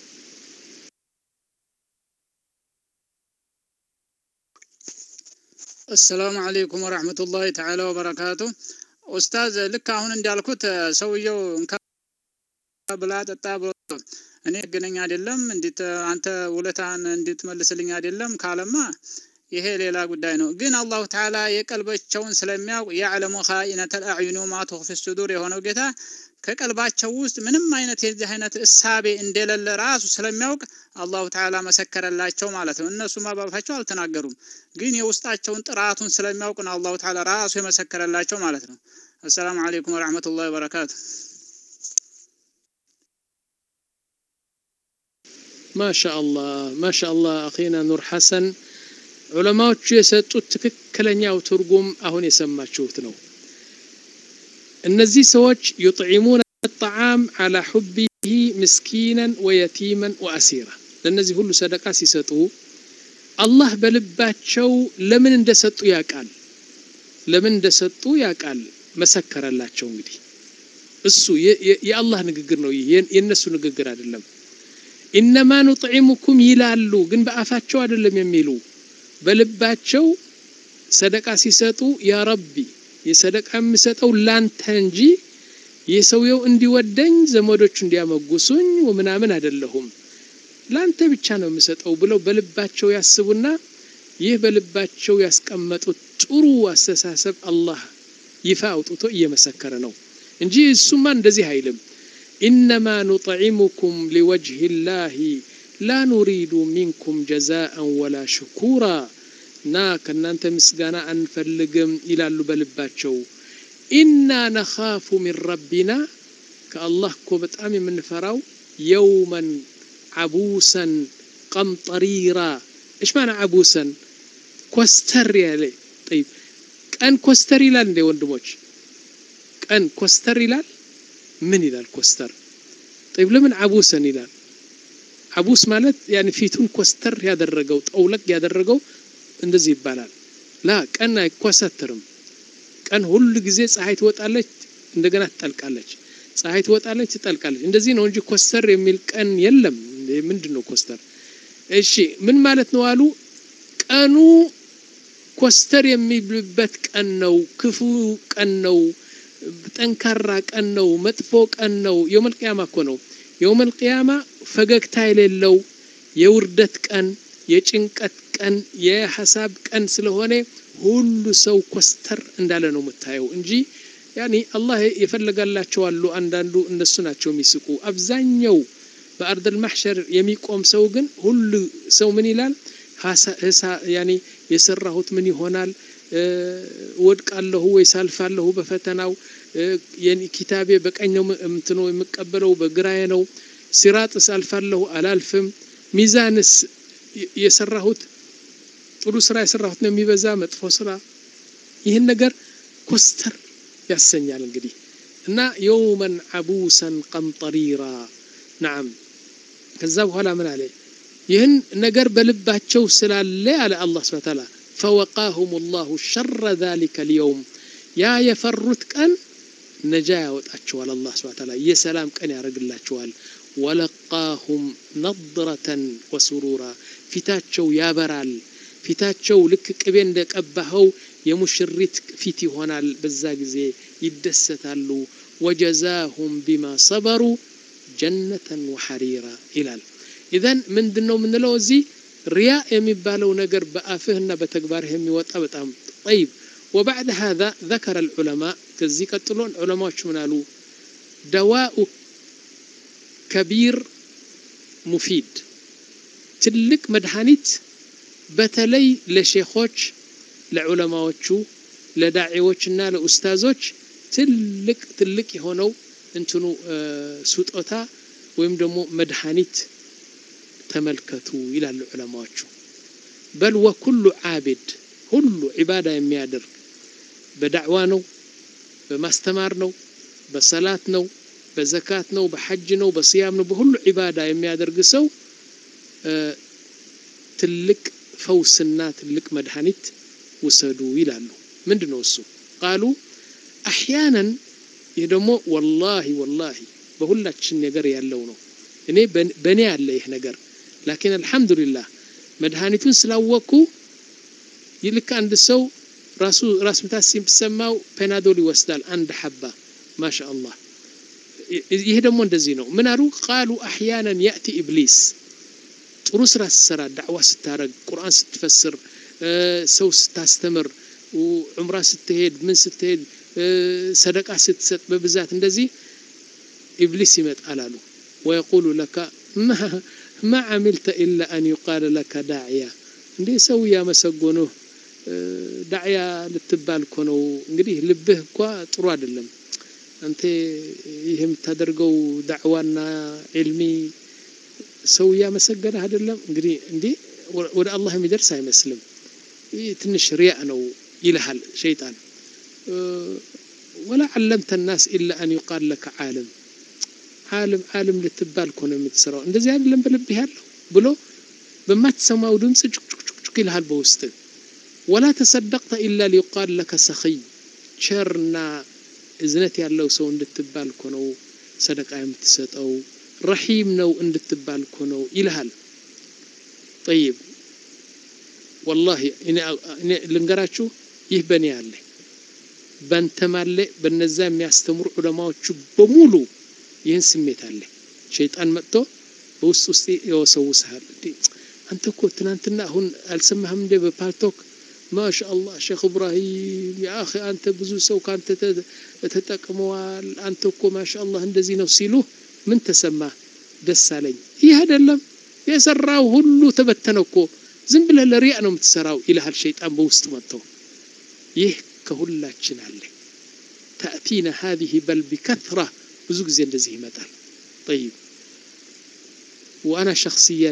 السلام عليكم ورحمة الله تعالى وبركاته أستاذ لك አሁን እንዳልኩት ሰውየው ብላ ጠጣ ብሎ እኔ ገነኛ አይደለም እንዴት አንተ ውለታን እንዴት መልስልኝ አይደለም ካለማ ይሄ ሌላ ጉዳይ ነው ግን አላህ ተዓላ የቀልባቸውን ስለሚያውቅ ያዕለሙ ኻኢነተ አልአዕዩን ወማ ተخفي الصدور የሆነው ጌታ ከቀልባቸው ውስጥ ምንም አይነት የዚህ አይነት እሳቤ እንደሌለ ራሱ ስለሚያውቅ አላህ ተዓላ መሰከረላቸው ማለት ነው እነሱ ማባባቸው አልተናገሩም ግን የውስጣቸውን ጥራቱን ስለሚያውቅ ነው አላህ ተዓላ ራሱ የመሰከረላቸው ማለት ነው السلام عليكم ورحمة الله وبركاته ما شاء الله ما شاء الله أخينا نور حسن ዑለማዎቹ የሰጡት ትክክለኛው ትርጉም አሁን የሰማችሁት ነው እነዚህ ሰዎች يطعمون الطعام على حبه مسكينا ويتيما واسيرا ለነዚህ ሁሉ ሰደቃ ሲሰጡ አላህ በልባቸው ለምን እንደሰጡ ያቃል ለምን እንደሰጡ ያቃል መሰከረላቸው እንግዲህ እሱ የአላህ ንግግር ነው የነሱ ንግግር አይደለም انما نطعمكم ይላሉ ግን በአፋቸው አይደለም የሚሉ በልባቸው ሰደቃ ሲሰጡ ያ ረቢ የሰደቃ የምሰጠው ላንተ እንጂ የሰውየው እንዲወደኝ ዘመዶቹ እንዲያመጉሱኝ ወምናምን አይደለሁም ላንተ ብቻ ነው የምሰጠው ብለው በልባቸው ያስቡና ይህ በልባቸው ያስቀመጡት ጥሩ አስተሳሰብ አላህ ይፋ አውጥቶ እየመሰከረ ነው እንጂ እሱማ እንደዚህ አይልም انما نطعمكم لوجه الله لا نريد منكم جزاء ولا شكورا نا كنانت مسغانا انفلغم ይላሉ በልባቸው إنا نخاف من ربنا كالله كو በጣም የምንፈራው يوما عبوسا قمطريرا ايش معنى عبوسا كوستر ياله طيب كان كوستر ይላል እንደ ወንድሞች كان كوستر ይላል ምን ይላል ኮስተር طيب ለምን عبوسا ይላል عبوس ማለት يعني ፊቱን ኮስተር ያደረገው ጠውለቅ ያደረገው እንደዚህ ይባላል لا ቀን አይኮሰተርም ቀን ሁሉ ጊዜ ፀሐይ ትወጣለች እንደገና ትጠልቃለች ፀሐይ ትወጣለች ትጠልቃለች እንደዚህ ነው እንጂ ኮስተር የሚል ቀን የለም ምንድነው ኮስተር እሺ ምን ማለት ነው አሉ ቀኑ ኮስተር የሚብልበት ቀን ነው ክፉ ቀን ነው ጠንካራ ቀን ነው መጥፎ ቀን ነው የውመል ቂያማ እኮ ነው የውመል ቂያማ ፈገግታ የሌለው የውርደት ቀን የጭንቀት ቀን የሐሳብ ቀን ስለሆነ ሁሉ ሰው ኮስተር እንዳለ ነው መታየው እንጂ ያኒ አላህ ይፈልጋላቸው አሉ አንዳንዱ እነሱ ናቸው የሚስቁ አብዛኛው በአርድ المحشر የሚቆም ሰው ግን ሁሉ ሰው ምን ይላል ያኒ የሰራሁት ምን ይሆናል ወድቃለሁ ወይ ሳልፋለሁ በፈተናው የኒ ኪታቤ በቀኝው እንትኖ የምቀበለው በግራዬ ነው ሲራጥ ሳልፋለሁ አላልፍም ሚዛንስ የሰራሁት ጥሩ ስራ የሰራሁት ነው የሚበዛ መጥፎ ስራ ይሄን ነገር ኮስተር ያሰኛል እንግዲህ እና يوما عبوسا قمطريرا نعم ከዛ በኋላ ምን አለ ይህን ነገር በልባቸው ስላለ አለ አላህ Subhanahu Wa Ta'ala فوقاهم الله شر ذلك اليوم ያ የፈሩት ቀን ነጃ ያወጣቸዋል አላህ Subhanahu Wa Ta'ala የሰላም ቀን ያረግላቸዋል ወለቃሁም ነድረة وسرورا ፊታቸው ያበራል ፊታቸው ልክ ቅቤ እንደቀባኸው የሙሽሪት ፊት ይሆናል በዛ ጊዜ ይደሰታሉ وجزاهم بما صبروا جنة وحريرا إلال إذن من دنو من لوزي رياء የሚባለው ነገር በአፍህና በተግባርህ የሚወጣ በጣም طيب وبعد هذا ذكر العلماء كذي قتلون علماء ምን አሉ دواء كبير مفيد ትልቅ መድኃኒት በተለይ ለሼኾች ለዑለማዎቹ ለዳዒዎችና ለኡስታዞች ትልቅ ትልቅ የሆነው እንትኑ ሱጦታ ወይም ደግሞ መድኃኒት ተመልከቱ ይላሉ ዑለማዎቹ በል ወኩሉ ዓቢድ ሁሉ ዒባዳ የሚያደርግ በዳዕዋ ነው በማስተማር ነው በሰላት ነው በዘካት ነው በሐጅ ነው በሲያም ነው በሁሉ ዒባዳ የሚያደርግ ሰው ትልቅ ፈውስና ትልቅ መድኃኒት ወሰዱ ይላሉ ምንድነው እሱ قالوا احيانا ይደሞ والله والله በሁላችን ነገር ያለው ነው እኔ በኔ ያለ ይህ ነገር لكن الحمد لله መድኃኒቱን ስላወቁ ይልክ አንድ ሰው ራሱ ራስ ምታት ሲሰማው ፔናዶል ይወስዳል አንድ ሐባ ማሻአላህ ይሄ ደግሞ እንደዚህ ነው ምን አሉ قالوا احيانا ياتي ابليس ጥሩ ስራ ስትሰራ ዳዕዋ ስታረግ ቁርአን ስትፈስር ሰው ስታስተምር ዑምራ ስትሄድ ምን ስትሄድ ሰደቃ ስትሰጥ በብዛት እንደዚህ ኢብሊስ ይመጣል አሉ ويقول لك ما ما عملت الا ان يقال لك داعيا እንዴ ሰው ያመሰጎነው ዳዕያ ልትባል እኮ ነው እንግዲህ ልብህ እኮ ጥሩ አይደለም አንተ ይሄም ታደርገው ዳዕዋና ዒልሚ ሰው ያመሰገነ አይደለም እንግዲህ እንዴ ወደ አላህ የሚደርስ አይመስልም ትንሽ ሪያ ነው ይልሃል ሸይጣን ولا علمت الناس الا ان يقال لك عالم عالم عالم ልትባል እኮ ነው የምትሰራው እንደዚህ አይደለም በልብህ ያለው ብሎ በማትሰማው ድምጽ ጭቅጭቅ ይልሃል በውስጥ ولا تصدقت الا ليقال لك سخي ቸርና እዝነት ያለው ሰው እንድትባል እኮ ነው ሰደቃ የምትሰጠው رحيم ነው እንድትባል እኮ ነው ይልሃል طيب والله እኔ እኔ ልንገራችሁ ይህ በኔ ያለ በእንተማለ በነዛ የሚያስተምሩ ዑለማዎቹ በሙሉ ይህን ስሜት አለ ሸይጣን መጥቶ በውስጥ ውስጥ ይወሰውሳል አንተ እኮ ትናንትና አሁን አልሰማህም እንደ በፓልቶክ ማሻአላህ ሼክ ኢብራሂም ያ አኺ አንተ ብዙ ሰው ካንተ ተጠቅመዋል አንተ እኮ ማሻአላህ እንደዚህ ነው ሲሉ ምን ተሰማ ደስ አለኝ ይሄ አይደለም የሰራው ሁሉ ተበተነኮ ዝም ብለ ለሪያ ነው የምትሰራው ይልሃል ሸይጣን በውስጥ መጥቶ ይህ ከሁላችን አለ تأتينا هذه بل بكثرة ብዙ ጊዜ እንደዚህ ይመጣል طيب وانا شخصيا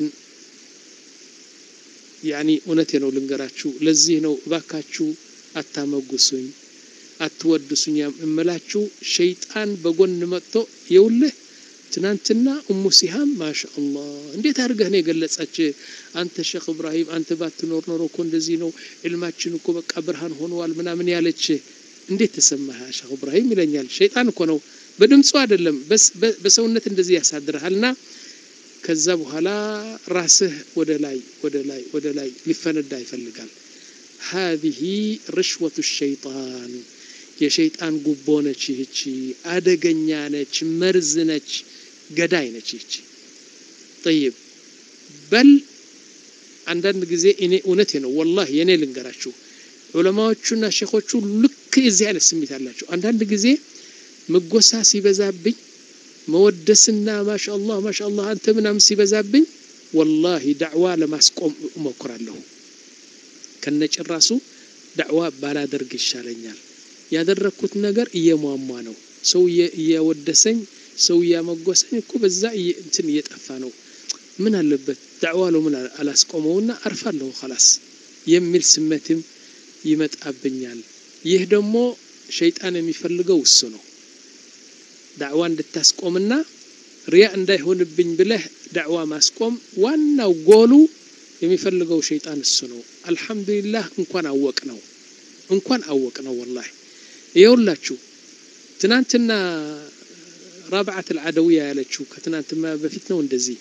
يعني እውነቴ ነው ልንገራችሁ ለዚህ ነው ባካችሁ አታመጉሱኝ አትወድሱኝ እምላችሁ ሸይጣን በጎን መጥቶ ይውልህ ትናንትና ኡሙ ሲሃም ማሻአላህ እንዴት አድርገህ ነው የገለጸች አንተ ሼክ ኢብራሂም አንተ ባትኖር ኖሮ እኮ እንደዚህ ነው ኢልማችን እኮ በቃ ብርሃን ሆኗል ምናምን ያለች እንዴት ተሰማህ ሼክ ኢብራሂም ይለኛል ሸይጣን እኮ ነው በድምጹ አይደለም በስ በሰውነት እንደዚህ ያሳድርሃልና ከዛ በኋላ ራስህ ወደ ላይ ወደ ላይ ወደ ላይ ሊፈነዳ ይፈልጋል هذه رشوة الشيطان የሸይጣን ጉቦ ነች ይህቺ አደገኛ ነች መርዝ ነች ገዳይ ነች ይህቺ طيب በል አንዳንድ ጊዜ እኔ እውነቴ ነው والله የኔ ልንገራችሁ ዑለማዎቹና ሼኾቹ ልክ እዚህ አይነት ስሜት አላቸው አንዳንድ ጊዜ መጎሳ ሲበዛብኝ መወደስና ማሻአላህ ማሻአላህ አንተ ምናም ሲበዛብኝ والله ዳዕዋ ለማስቆም እሞክራለሁ ከነጭራሱ ዳዕዋ ባላደርግ ይሻለኛል ያደረኩት ነገር እየሟሟ ነው ሰው እየወደሰኝ ሰው ያመጎሰኝ እኮ በዛ እንትን እየጠፋ ነው ምን አለበት ዳዕዋ ነው ምን አላስቆመውና አርፋለሁ خلاص የሚል ስሜትም ይመጣብኛል ይህ ደግሞ ሸይጣን የሚፈልገው እሱ ነው ዳዕዋ እንድታስቆምና ሪያ እንዳይሆንብኝ ብለህ ዳዕዋ ማስቆም ዋናው ጎሉ የሚፈልገው ሸይጣን እሱ ነው አልহামዱሊላህ እንኳን አወቅ ነው እንኳን አወቅ ነው والله ይኸውላችሁ ትናንትና رابعه العدويه ያለችው ከትናንትና በፊት ነው እንደዚህ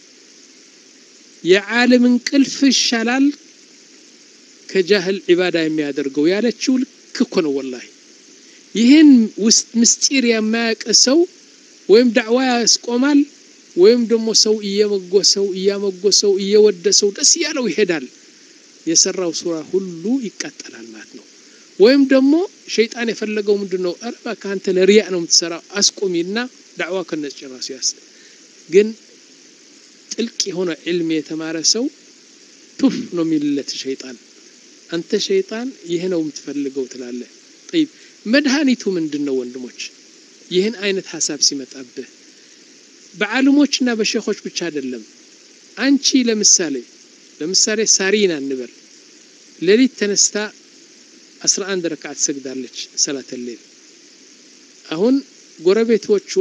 የዓለም እንቅልፍ ይሻላል ከጃህል ዒባዳ የሚያደርገው ያለችው ልክ እኮ ነው والله ይሄን ውስጥ ምስጢር የማያቀሰው ወይም ዳዕዋ ያስቆማል ወይም ደግሞ ሰው እየመጎሰው እያመጎሰው እየወደሰው ደስ ያለው ይሄዳል የሰራው ሱራ ሁሉ ይቀጥላል ማለት ነው ወይም ደግሞ ሸይጣን የፈለገው ምንድነው አርባ ካንተ ለሪያ ነው የምትሰራው አስቆሚና ዳዕዋ ከነጨራሱ ያስ ግን ጥልቅ የሆነ ዒልም የተማረ ሰው ቱፍ ነው የሚልለት ሸይጣን አንተ ሸይጣን ይሄ ነው የምትፈልገው ትላለህ طيب መድሃኒቱ ምንድነው ወንድሞች ይሄን አይነት ሐሳብ ሲመጣብህ በዓለሞችና በሸኾች ብቻ አይደለም አንቺ ለምሳሌ ለምሳሌ ሳሪና እንበል ለሊት ተነስታ አስራ አንድ ረካዓት ሰግዳለች ሰላት الليل አሁን ጎረቤቶቿ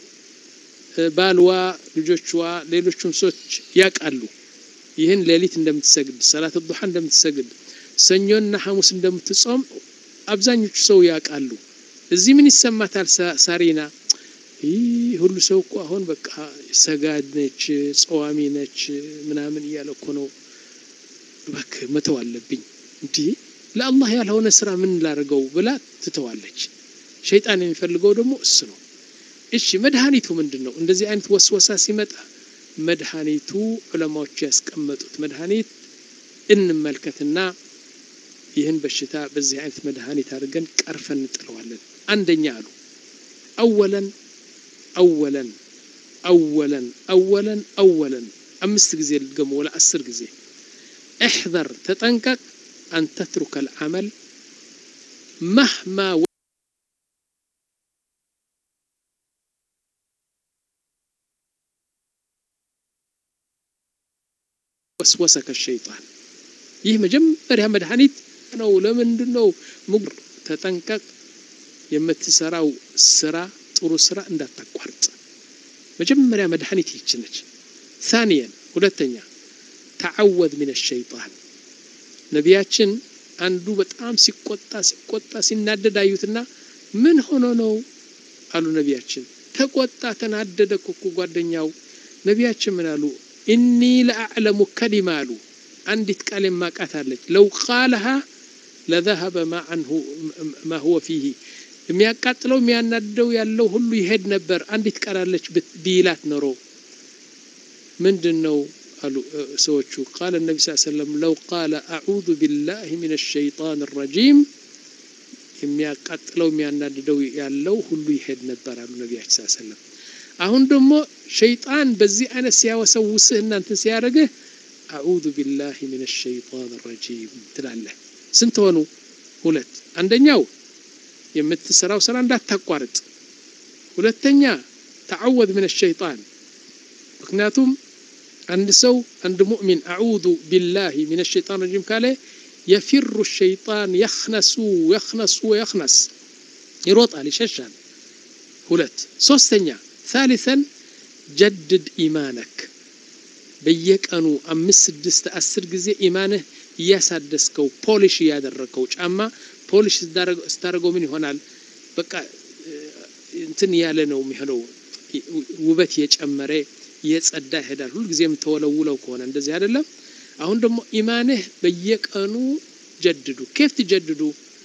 ባልዋ ልጆቿ ሌሎችም ሰዎች ያቃሉ ይሄን ለሊት እንደምትሰግድ ሰላት الضحى እንደምትሰግድ ሰኞና ሐሙስ እንደምትጾም አብዛኞቹ ሰው ያቃሉ እዚህ ምን ይሰማታል ሳሪና ይህ ሁሉ ሰው እኮ አሁን በቃ ሰጋድ ነች ጾዋሚ ነች ምናምን ያለኮ ነው በቃ መተው አለብኝ እንዴ ለአላህ ያልሆነ ስራ ምን ላርገው ብላ ትተዋለች ሸይጣን የሚፈልገው ደግሞ እሱ ነው እሺ መድሃኒቱ ምንድነው እንደዚህ አይነት ወስወሳ ሲመጣ መድሃኒቱ ዑለማዎች ያስቀመጡት መድሃኒት እንመልከትና ይህን በሽታ በዚህ አይነት መድሃኒት አድርገን ቀርፈን እንጥለዋለን አንደኛ አሉ اولا اولا اولا اولا اولا امست ጊዜ ልገሙ ወላ አስር ጊዜ احذر تطنقق ان تترك العمل مهما وسوسك الشيطان ይህ መጀመሪያ መድሃኒት ነው ለምንድነው ሙግር ተጠንቀቅ የምትሰራው ስራ ጥሩ ስራ እንዳታቋርጥ መጀመሪያ መድሃኒት ይችነች ثانيا ሁለተኛ تعوذ من الشيطان ነቢያችን አንዱ በጣም ሲቆጣ ሲቆጣ ሲናደድ አዩትና ምን ሆኖ ነው አሉ ነቢያችን ተቆጣ ተናደደ እኮ ጓደኛው ነቢያችን ምን አሉ اني لاعلم كلمه አንዲት ቃል የማቃታለች لو قالها لذهب ما عنه ما هو فيه የሚያቃጥለው የሚያናደው ያለው ሁሉ ይሄድ ነበር አንዲት ቃላለች ቢላት ኖሮ ምንድነው አሉ ሰዎቹ قال النبي صلى الله عليه وسلم لو قال اعوذ بالله من الشيطان الرجيم የሚያቃጥለው የሚያናደው ያለው ሁሉ ይሄድ ነበር አሉ ነብያችን ሰለላሁ ዐለይሂ ወሰለም አሁን ደግሞ ሸይጣን በዚህ አይነት ሲያወሰውስህ እናንተ ሲያረግህ اعوذ بالله من الشيطان الرجيم ትላለህ ስንት ሆኑ ሁለት አንደኛው የምትሰራው ስራ እንዳታቋርጥ ሁለተኛ تعوذ من الشيطان ምክንያቱም አንድ ሰው አንድ ሙእሚን اعوذ بالله من الشيطان الرجيم ካለ يفر الشيطان يخنس يخنس ويخنس ይሮጣል ይሸሻል ሁለት ሶስተኛ ثالثا جدد ايمانك በየቀኑ አምስት ስድስት አስር ጊዜ ኢማንህ ያሳደስከው ፖሊሽ ያደረከው ጫማ ፖሊሽ ስታረገው ምን ይሆናል በቃ እንትን ያለ ነው የሚሆነው ውበት የጨመረ የጸዳ ይሄዳል ሁሉ ጊዜም ተወለውለው ከሆነ እንደዚህ አይደለም አሁን ደግሞ ኢማንህ በየቀኑ ጀድዱ كيف تجدዱ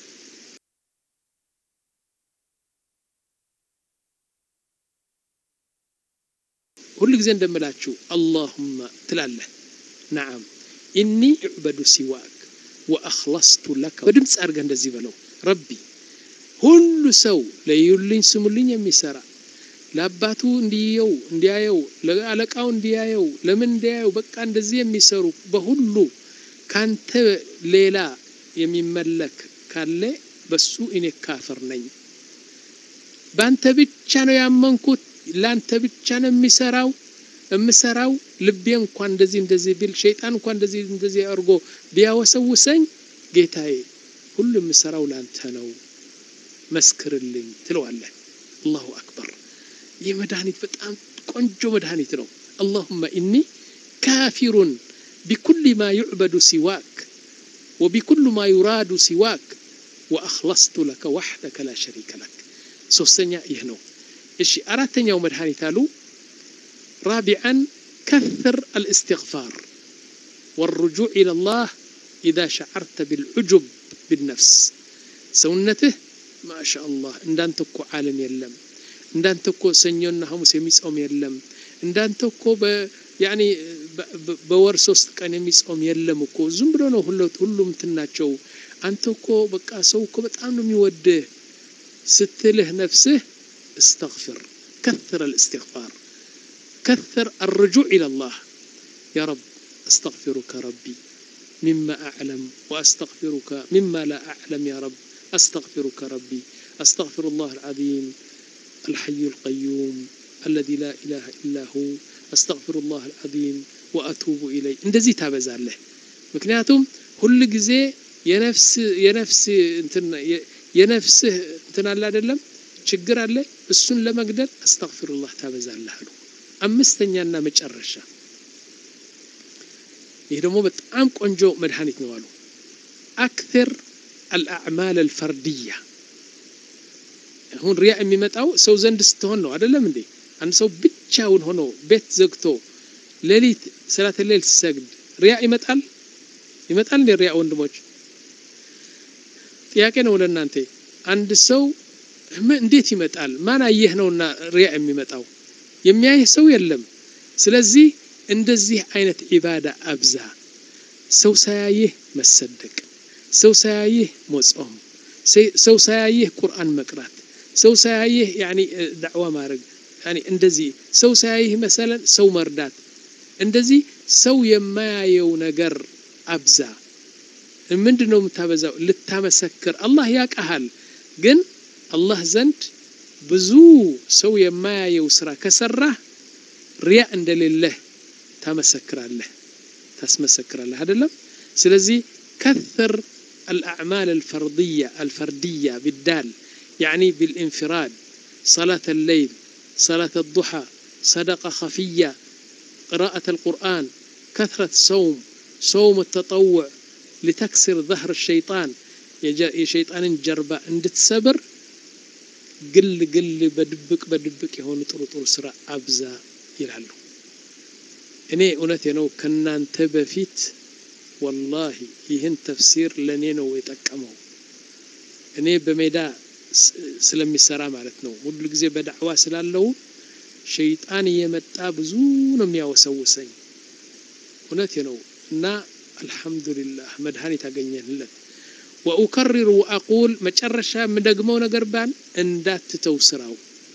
ሁሉ ጊዜ እንደምላችሁ اللهم ትላለህ نعم اني اعبد سواك واخلصت لك በድምጽ አርገ እንደዚህ በለው ረቢ ሁሉ ሰው ለይልኝ ስሙልኝ የሚሰራ ለአባቱ እንዲየው እንዲያየው ለአለቃው እንዲያየው ለምን እንዲያየው በቃ እንደዚህ የሚሰሩ በሁሉ ካንተ ሌላ የሚመለክ ካለ በሱ እኔ ካፈር ነኝ ባንተ ብቻ ነው ያመንኩት ላንተ ብቻ ነው የሚሰራው እምሰራው ልቤ እንኳን እንደዚህ እንደዚህ ቢል ሸይጣን እንኳን እንደዚህ እንደዚህ አርጎ ቢያወሰውሰኝ ጌታዬ ሁሉ የምሰራው ላንተ ነው መስክርልኝ ትለዋለህ አላሁ አክበር ይህ መድኃኒት በጣም ቆንጆ መድኃኒት ነው اللهم إني كافر بكل ما يعبد سواك وبكل ما يراد سواك وأخلصت لك وحدك لا شريك لك سوستنيا يهنو إيش أراتنيا ومدهاني تالو رابعا كثر الاستغفار والرجوع إلى الله إذا شعرت بالعجب بالنفس سنته ما شاء الله اندانتكو عالم يلم اندانتكو سنيون همس يميصوم يلم اندانتكو ب يعني بور ሶስት ቀን የሚጾም የለም እኮ ዝም ብሎ ነው ሁሉም እንትናቸው አንተ እኮ በቃ ሰው እኮ በጣም ነው የሚወድህ ስትልህ ነፍስህ استغفر كثر الاستغفار كثر الرجوع إلى الله يا رب استغفرك ربي مما أعلم وأستغفرك مما لا أعلم يا رب أستغفرك ربي أستغفر الله العظيم الحي القيوم الذي لا إله إلا هو أستغفر الله العظيم وأتوب إليه እንደዚህ ታበዛለህ ምክንያቱም ሁሉ ጊዜ የነፍስ የነፍስ እንትን የነፍስህ እንትን አለ አይደለም ችግር አለ እሱን ለመግደል አስተግፍሩላህ ታበዛለህ አሉ አምስተኛና መጨረሻ ይሄ ደግሞ በጣም ቆንጆ መድኃኒት ነው አሉ أكثر الأعمال الفردية አሁን ሪያ የሚመጣው ሰው ዘንድ ስትሆን ነው አይደለም እንዴ አንድ ሰው ብቻውን ሆኖ ቤት ዘግቶ ሌሊት ሰላተ ሌሊት ሲሰግድ ሪያ ይመጣል ይመጣል ሪያ ወንድሞች ጥያቄ ነው ለእናንተ አንድ ሰው እንዴት ይመጣል ማን አየህ ነውና ሪያ የሚመጣው የሚያይ ሰው የለም ስለዚህ እንደዚህ አይነት ኢባዳ አብዛ ሰው ሳያይህ መሰደቅ ሰው ሳያይህ መጾም ሰው ሳያይህ ቁርአን መቅራት ሰው ሳያይህ يعني دعوه ማድረግ يعني እንደዚህ ሰው ሳያይህ مثلا ሰው መርዳት እንደዚህ ሰው የማያየው ነገር አብዛ ምንድነው የምታበዛው ልታመሰክር አላህ ያቀሃል ግን አላህ ዘንድ ብዙ ሰው የማያየው ስራ ከሰራ ሪያ እንደሌለ ታመሰክራለህ ታስመሰክራለህ አይደለም ስለዚህ كثر الأعمال الفردية الفردية بالدال يعني بالانفراد صلاة الليل صلاة الضحى صدقة خفية قراءة القرآن كثرة صوم صوم التطوع لتكسر ظهر الشيطان يا شيطان جربا عند الصبر قل قل بدبك بدبك يهون طرو طرو سرا أبزا يلعلو እኔ እውነቴ ነው ከናንተ በፊት والله ይህን ተፍሲር ለኔ ነው የጠቀመው እኔ በሜዳ ስለሚሰራ ማለት ነው ሁሉ ጊዜ በዳዕዋ ስላለው ሸይጣን የመጣ ብዙ ነው የሚያወሰውሰኝ እውነቴ ነው እና አልহামዱሊላህ መድኃኒት አገኘንለት وأكرر وأقول መጨረሻ ምደግመው ነገር ባን እንዳትተው ስራው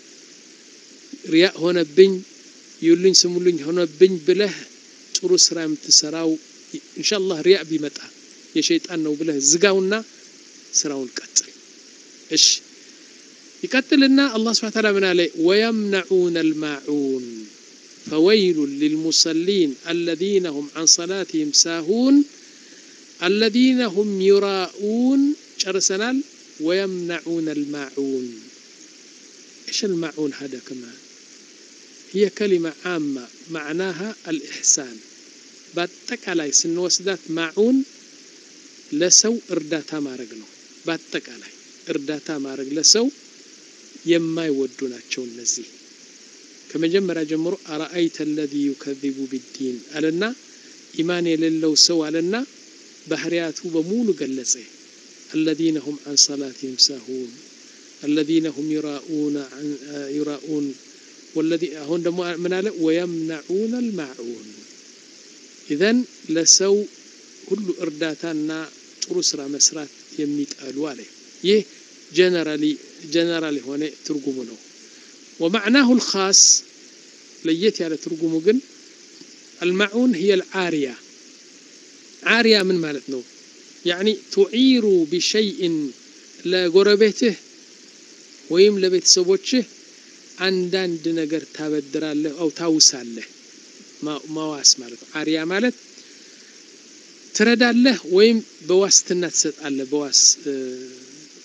ሪያ ሆነብኝ ይሉኝ ስሙልኝ ሆነብኝ ብለህ ጥሩ ስራ የምትሰራው ኢንሻአላህ ሪያ ቢመጣ የሸይጣን ነው ብለህ ዝጋውና ስራውን ቀጥል እሺ ይቀጥልና አላህ Subhanahu Wa Ta'ala ምን አለ ويمنعون الماعون فويل للمصلين الذين هم عن صلاتهم ساهون الذين هم يراءون ጨርሰናል ويمنعون الماعون ايش الماعون هذا كمان هي كلمة عامة معناها الإحسان باتقالاي سنوسدات معون لسو ارداتا ማረግ ነው በአጠቃላይ እርዳታ ማረግ ለሰው የማይወዱ ናቸው እነዚህ ከመጀመሪያ ጀምሮ አራአይተ الذي يكذب بالدين አለና ኢማን የሌለው ሰው አለና ባህሪያቱ በሙሉ ገለጸ الذين هم عن صلاتهم ساهون الذين هم يراؤون عن يراؤون والذي هون دم من قال ويمنعون الماعون اذن لسو كل ارداتنا ጥሩ ስራ መስራት የሚጣሉ አለ ይህ ጀነራሊ ጀነራሊ ሆነ ትርጉሙ ነው ومعناه الخاص ለየት ያለ ትርጉሙ ግን الماعون هي العارية عارية من ማለት ነው يعني تعير بشيء ለጎረቤትህ ወይም ለቤተሰቦችህ አንዳንድ ነገር ታበድራለህ አው ታውሳለህ ማዋስ ማለት አሪያ ማለት ትረዳለህ ወይም በዋስትና ትሰጣለህ በዋስ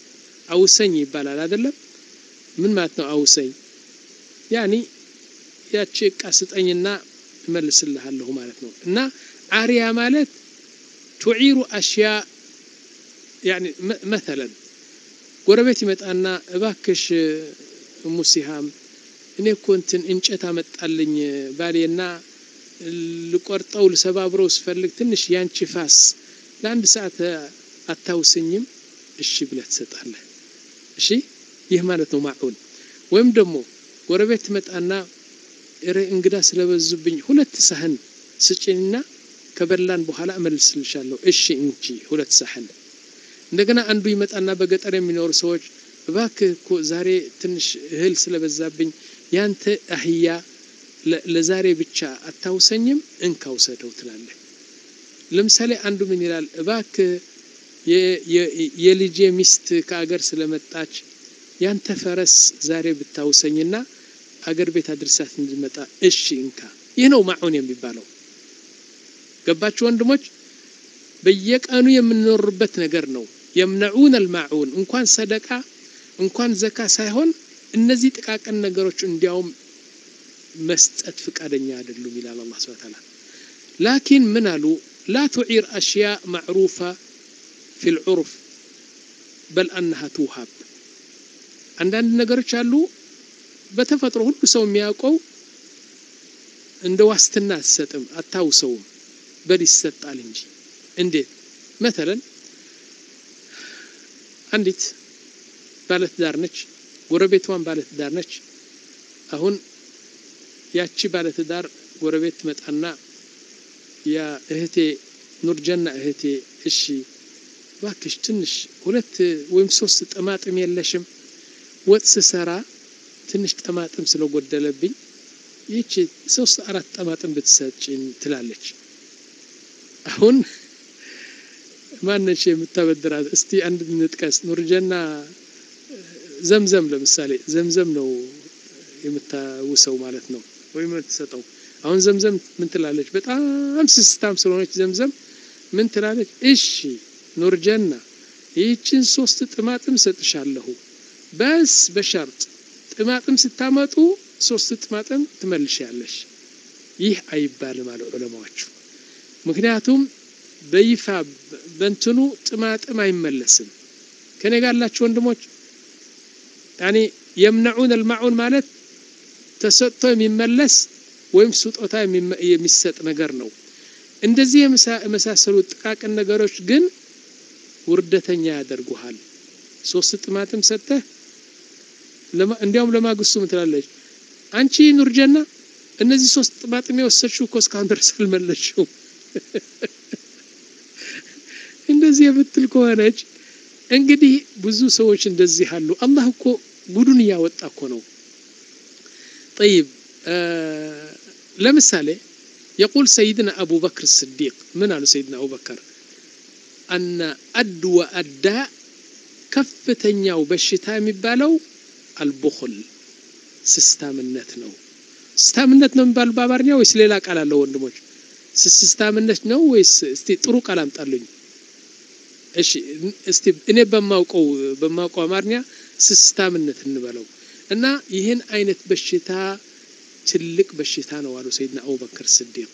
አውሰኝ ይባላል አይደለም ምን ማለት ነው አውሰኝ ያኒ ያቺ ዕቃ ስጠኝና እመልስልሃለሁ ማለት ነው እና አሪያ ማለት تعير أشياء يعني مثلا ጎረቤት ይመጣና እባክሽ ሙሲሃም እኔ ኮንትን እንጨት አመጣልኝ ባሌና ልቆርጠው ልሰባብረው ስፈልግ ትንሽ ያንቺ ፋስ ለአንድ ሰዓት አታውስኝም እሺ ብለህ ትሰጣለህ እሺ ይህ ማለት ነው ማዑን ወይም ደግሞ ጎረቤት መጣና እረ እንግዳ ስለበዙብኝ ሁለት ሳህን ስጪኝና ከበላን በኋላ እመልስልሻለሁ እሺ እንጂ ሁለት ሳህን እንደገና አንዱ ይመጣና በገጠር የሚኖር ሰዎች እባክህ እኮ ዛሬ ትንሽ እህል ስለበዛብኝ ያንተ አህያ ለዛሬ ብቻ አታውሰኝም እንካውሰደው ትላለህ ለምሳሌ አንዱ ምን ይላል እባክህ የልጄ ሚስት ከአገር ስለመጣች ያንተ ፈረስ ዛሬ ብታውሰኝና አገር ቤት አድርሳት እንድመጣ እሺ እንካ ይህ ነው ማዑን የሚባለው ገባችሁ ወንድሞች በየቀኑ የምንኖርበት ነገር ነው يمنعون الماعون እንኳን ሰደቃ እንኳን ዘካ ሳይሆን እነዚህ ጥቃቅን ነገሮች እንዲያውም መስጠት ፍቃደኛ አይደሉም ይላል አላህ Subhanahu Wa Ta'ala لكن من قالوا لا تعير اشياء معروفه في العرف بل انها توهب አንዳንድ ነገሮች አሉ በተፈጥሮ ሁሉ ሰው የሚያውቀው እንደ ዋስትና አትሰጥም አታውሰውም በል ይሰጣል እንጂ እንዴት مثلا አንዲት ባለትዳር ነች ጎረቤቷን ባለትዳር ነች አሁን ያቺ ባለትዳር ጎረቤት መጣና ያ እህቴ ኑርጀና እህቴ እሺ ባክሽ ትንሽ ሁለት ወይም ሶስት ጠማጥም የለሽም ወጥ ስሰራ ትንሽ ጠማጥም ስለጎደለብኝ ይቺ ሶስት አራት ጠማጥም ብትሰጪኝ ትላለች አሁን ማንነሽ የምታበድራት እስቲ አንድ ንጥቀስ ኑርጀና ዘምዘም ለምሳሌ ዘምዘም ነው የምታውሰው ማለት ነው ወይ የምትሰጠው አሁን ዘምዘም ምን ትላለች በጣም ስስታም ስለሆነች ዘምዘም ምን ትላለች እሺ ኑርጀና ይቺን ሶስት ጥማጥም ሰጥሻለሁ በስ በሸርጥ ጥማጥም ስታመጡ ሶስት ጥማጥም ትመልሻለሽ ይህ አይባልም አለ ዑለማዎቹ ምክንያቱም በይፋ በእንትኑ ጥማጥም አይመለስም ከኔ ጋር ያላችሁ ወንድሞች يعني يمنعون الماعون ማለት ተሰጥቶ የሚመለስ ወይም ስጦታ የሚሰጥ ነገር ነው እንደዚህ የመሳሰሉ ጥቃቅን ነገሮች ግን ውርደተኛ ያደርጉሃል ሶስት ጥማጥም ሰጥተህ እንዲያውም ለማግስቱ ምትላለች አንቺ ኑርጀና እነዚህ ሶስት ጥማጥም የወሰድሽው እኮ እስካሁን ድረስ አልመለስሽው እንደዚህ የምትል ከሆነች እንግዲህ ብዙ ሰዎች እንደዚህ አሉ አላህ እኮ ጉዱን ያወጣ እኮ ነው طيب ለምሳሌ يقول سيدنا ابو بكر الصديق من قال سيدنا ابو بكر ان ادوى الداء كفتኛው በሽታ የሚባለው البخل ስስታምነት ነው ስስታምነት ነው የሚባል በአማርኛ ወይስ ሌላ ቃል አለው ወንድሞች ስስታምነት ነው ወይስ እስቲ ጥሩ ቃል አምጣልኝ እሺ እስቲ እኔ በማውቀው በማውቀው አማርኛ ስስታምነት እንበለው እና ይሄን አይነት በሽታ ትልቅ በሽታ ነው አሉ ሰይድና አቡበክር ሲዲቅ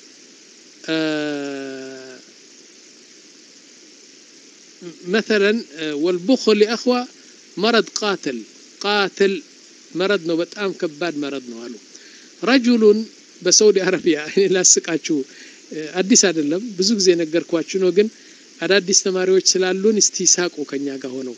مثلا والبخل لاخوه مرض قاتل قاتل مرض ነው በጣም ከባድ مرض ነው አሉ رجل በሳውዲ አረቢያ እኔ ላስቃችሁ አዲስ አይደለም ብዙ ጊዜ ነገርኳችሁ ነው ግን አዳዲስ ተማሪዎች ስላሉን እስቲ ሳቁ ከኛ ጋር ሆነው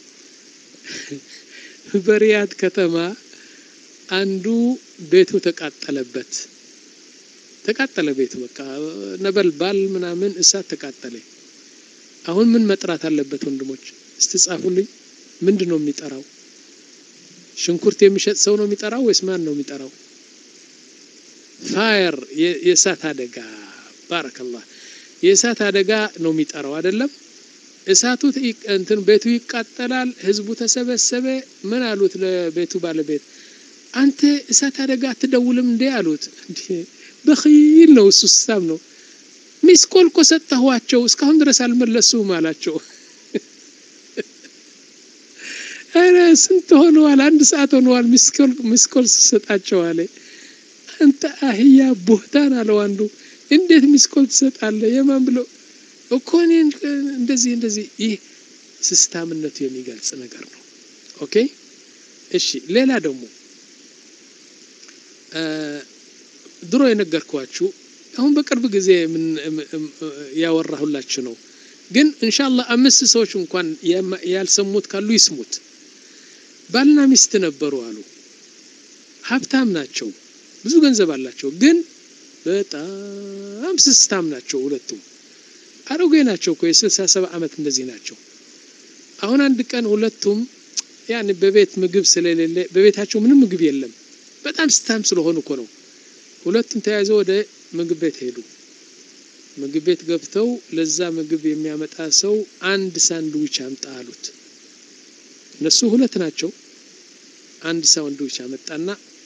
በሪያድ ከተማ አንዱ ቤቱ ተቃጠለበት ተቃጠለ ቤቱ በቃ ነበልባል ምናምን እሳት ተቃጠለ አሁን ምን መጥራት አለበት ወንድሞች እስቲ ጻፉልኝ ምንድነው የሚጠራው ሽንኩርት የሚሸጥ ሰው ነው የሚጠራው ወይስ ማን ነው የሚጠራው ፋየር የእሳት አደጋ ባረከላህ የእሳት አደጋ ነው የሚጠራው አይደለም እሳቱ እንትን ቤቱ ይቃጠላል ህዝቡ ተሰበሰበ ምን አሉት ለቤቱ ባለቤት አንተ እሳት አደጋ አትደውልም እንዴ አሉት እንዴ በኺል ነው ሱስታም ነው ሚስኮል ኮሰጣዋቸው እስካሁን ድረስ አልመለሱም አላቸው አረ ስንት ሆነዋል አንድ ሰዓት ሆነዋል ሚስኮል ሚስኮል ሰጣቸው አለ አንተ አህያ ቦታን አለው አንዱ እንዴት ሚስኮል ትሰጣለህ የማን ብሎ እኮ እኔ እንደዚህ እንደዚህ ይህ ሲስተምነቱ የሚገልጽ ነገር ነው ኦኬ እሺ ሌላ ደግሞ ድሮ የነገርኳችሁ አሁን በቅርብ ጊዜ ምን ያወራሁላችሁ ነው ግን ኢንሻአላህ አምስት ሰዎች እንኳን ያልሰሙት ካሉ ይስሙት ባልና ሚስት ነበሩ አሉ ሀብታም ናቸው ብዙ ገንዘብ አላቸው ግን በጣም ሲስተም ናቸው ሁለቱም አሮጌ ናቸው እኮ የስልሳ ሰባ አመት እንደዚህ ናቸው አሁን አንድ ቀን ሁለቱም ያኔ በቤት ምግብ ስለሌለ በቤታቸው ምንም ምግብ የለም በጣም ሲስተም ስለሆኑ እኮ ነው ሁለቱም ተያይዘው ወደ ምግብ ቤት ሄዱ ምግብ ቤት ገብተው ለዛ ምግብ የሚያመጣ ሰው አንድ ሳንድዊች አምጣ አሉት እነሱ ሁለት ናቸው አንድ ሳንድዊች አመጣና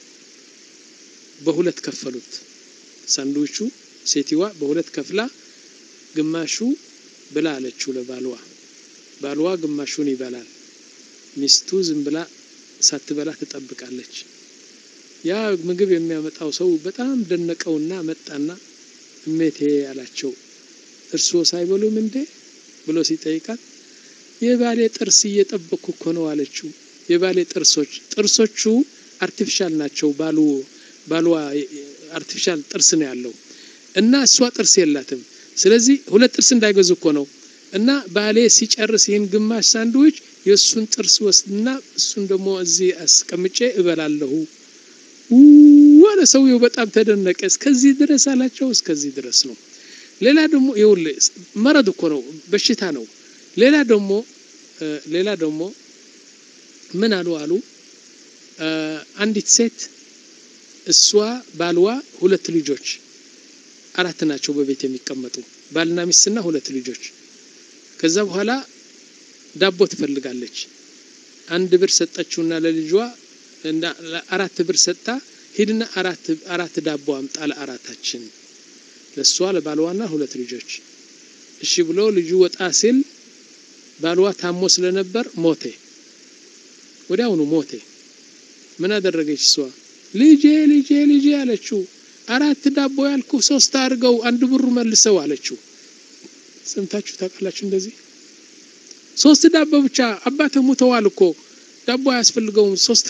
በሁለት ከፈሉት ሳንድዊቹ ሴቲዋ በሁለት ከፍላ ግማሹ ብላ አለችው ለባልዋ ባልዋ ግማሹን ይበላል ሚስቱ ዝም ብላ ሳትበላ ተጠብቃለች ያ ምግብ የሚያመጣው ሰው በጣም ደነቀውና መጣና እሜቴ ያላቸው እርሶ ሳይበሉም እንዴ ብሎ ሲጠይቃት የባሌ ጥርስ እየጠበቅኩ እኮ ነው አለችው የባሌ ጥርሶች ጥርሶቹ አርቲፊሻል ናቸው ባሉ ባልዋ አርቲፊሻል ጥርስ ነው ያለው እና እሷ ጥርስ የላትም ስለዚህ ሁለት ጥርስ እንዳይገዙ እኮ ነው እና ባሌ ሲጨርስ ይሄን ግማሽ ሳንድዊች የሱን ጥርስ ወስድና እሱን ደግሞ እዚህ አስቀምጬ እበላለሁ ወለ ሰውየው በጣም ተደነቀ እስከዚህ ድረስ አላቸው እስከዚህ ድረስ ነው ሌላ ደግሞ ይኸውልህ መረድ እኮ ነው በሽታ ነው ሌላ ደግሞ ሌላ ደግሞ ምን አሉ አሉ አንዲት ሴት እሷ ባልዋ ሁለት ልጆች አራት ናቸው በቤት የሚቀመጡ ባልና ሚስትና ሁለት ልጆች ከዛ በኋላ ዳቦ ትፈልጋለች አንድ ብር ሰጠችውና ለልጇ እና አራት ብር ሰጣ ሄድና አራት አራት ዳቦ አምጣ ለአራታችን ለሷ ለባልዋና ሁለት ልጆች እሺ ብሎ ልጁ ወጣ ሲል ባልዋ ታሞ ስለነበር ሞተ ወዲያውኑ ሞተ ምን አደረገች እሷ ልጄ ልጄ ልጄ አለችው አራት ዳቦ ያልኩ ሶስት አድርገው አንድ ብሩ መልሰው አለችው ሰምታችሁ ታውቃላችሁ እንደዚህ ሶስት ዳቦ ብቻ አባተ ሞተዋል እኮ ዳቦ ያስፈልገው ሶስት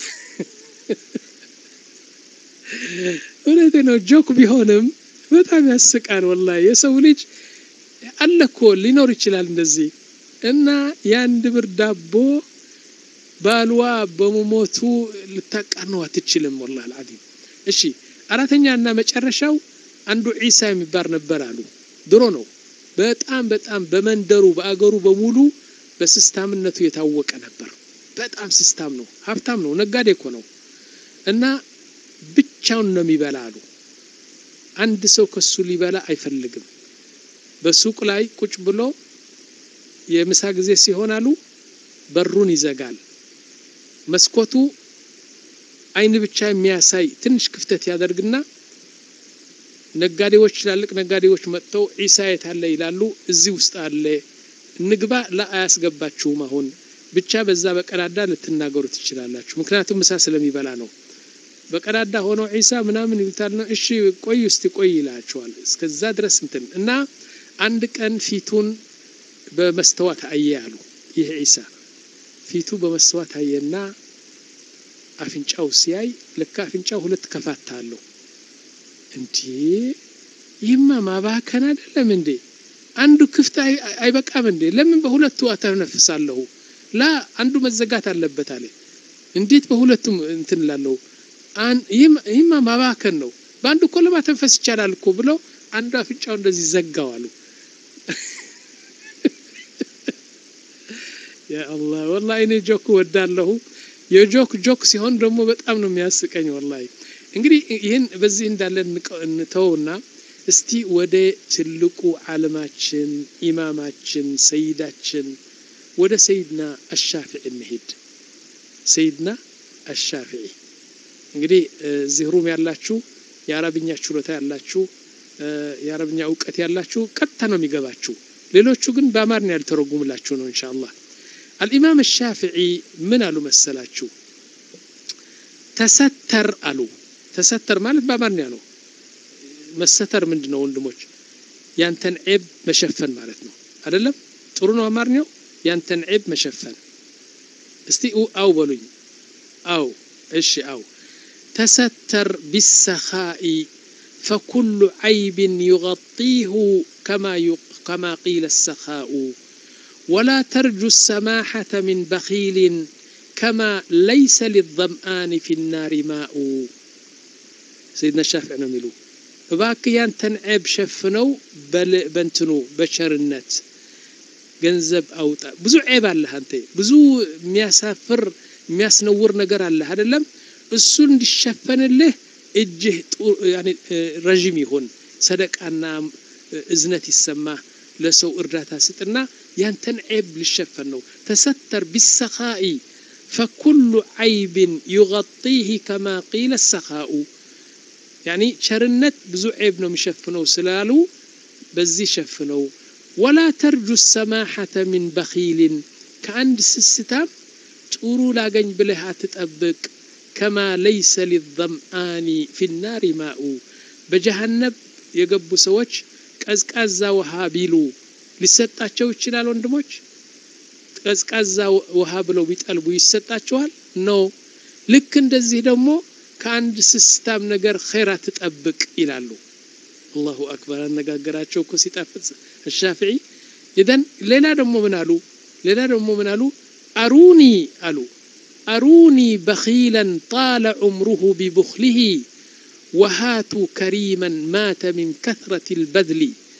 ወለተ ነው ጆክ ቢሆንም በጣም ያስቃል ወላሂ የሰው ልጅ አለኮ ሊኖር ይችላል እንደዚህ እና ያንድ ብር ዳቦ ባልዋ በመሞቱ ልታቃነው አትችልም ወላሂ አልዓዚም እሺ አራተኛና መጨረሻው አንዱ ዒሳ የሚባል ነበር አሉ ድሮ ነው በጣም በጣም በመንደሩ በአገሩ በሙሉ በሲስተምነቱ የታወቀ ነበር በጣም ሲስተም ነው ሀብታም ነው ነጋዴ እኮ ነው እና ብቻውን ነው የሚበላሉ አንድ ሰው ከሱ ሊበላ አይፈልግም በሱቅ ላይ ቁጭ ብሎ የምሳ ጊዜ ሲሆናሉ በሩን ይዘጋል መስኮቱ አይን ብቻ የሚያሳይ ትንሽ ክፍተት ያደርግና ነጋዴዎች ላልቅ ነጋዴዎች መጥተው ዒሳ የታለ ይላሉ እዚህ ውስጥ አለ ንግባ ለአያስገባችሁም አሁን ብቻ በዛ በቀዳዳ ልትናገሩ ትችላላችሁ ምክንያቱም ምሳ ስለሚበላ ነው በቀዳዳ ሆኖ ዒሳ ምናምን ይልታል ነው እሺ ቆይ እስቲ ቆይ ይላቸዋል እስከዛ ድረስ እንትን እና አንድ ቀን ፊቱን በመስተዋት አያሉ ይሄ ዒሳ ፊቱ በመስተዋት አየና አፍንጫው ሲያይ ለካ አፍንጫው ሁለት ከፋታ አለው እንዴ ይማ ማባከን አይደለም እንዴ አንዱ ክፍት አይበቃም እንዴ ለምን በሁለቱ አተነፍሳለሁ ላ አንዱ መዘጋት አለበት አለ እንዴት በሁለቱም እንትን ላለው አን ይማ ማባከን ነው በአንዱ እኮ ለማተንፈስ ይቻላል እኮ ብሎ አንዱ አፍንጫው እንደዚህ ዘጋው አሉ ያ አላህ ወላሂ እኔ ጆክ ወዳለሁ የጆክ ጆክ ሲሆን ደግሞ በጣም ነው የሚያስቀኝ ወላሂ እንግዲህ ይሄን በዚህ እንዳለ እንተውና እስቲ ወደ ትልቁ ዓለማችን ኢማማችን ሰይዳችን ወደ ሰይድና አሻፊዒ እንሂድ ሰይድና አሻፊዒ እንግዲህ እዚህ ሩም ያላችሁ የአረብኛ ችሎታ ያላችሁ የአረብኛ ዕውቀት ያላችሁ ቀጥታ ነው የሚገባችሁ ሌሎቹ ግን በአማርኛ ያልተረጉምላችሁ ነው ኢንሻአላህ الإمام الشافعي من قالوا مسلاችሁ ተሰተር አሉ ተሰተር ማለት በአማርኛ ነው መሰተር ምንድነው ወንድሞች ያንተን ዒብ መሸፈን ማለት ነው አይደለም ጥሩ ነው አማርኛው ያንተን ዒብ መሸፈን እስቲ አው በሉኝ አው እሺ አው ተሰተር بالسخاء فكل عيب يغطيه كما كما قيل السخاء ولا ترجو السماحة من بخيل كما ليس للظمآن في النار ماء سيدنا الشافعي نميلو باقيان تنعب شفنو بل بنتنو بشرنت ገንዘብ አውጣ ብዙ ዒብ አለ አንተ ብዙ የሚያሳፍር የሚያስነውር ነገር አለ አይደለም እሱን እንዲሸፈንልህ እጅህ ያኒ ረጅም ይሁን ሰደቃና እዝነት ይሰማ ለሰው እርዳታ ስጥና ያንተን ዒብ ልሸፈን ነው ተሰተር بالسخاء فكل عيب يغطيه كما قيل السخاء يعني شرنت ብዙ ዒብ ነው የሚሸፍነው ስላሉ በዚህ ሸፍነው ولا ترجو السماحة من بخيل كأند سستام تورو لاغن بله تطبق كما ليس للظمآن في النار ماء بجهنم የገቡ ሰዎች ቀዝቃዛ ውሃ ቢሉ ሊሰጣቸው ይችላል ወንድሞች ቀዝቃዛ ውሃ ብለው ቢጠልቡ ይሰጣቸዋል ነው ልክ እንደዚህ ደግሞ ከአንድ ስስታም ነገር ኸይራት ተጠብቅ ይላሉ الله أكبر النجاجراتشو كسيتافز الشافعي إذن ليلا دمو منالو ليلا دمو منالو أروني ألو أروني بخيلا طال عمره ببخله وهاتوا كريما مات من كثرة البذل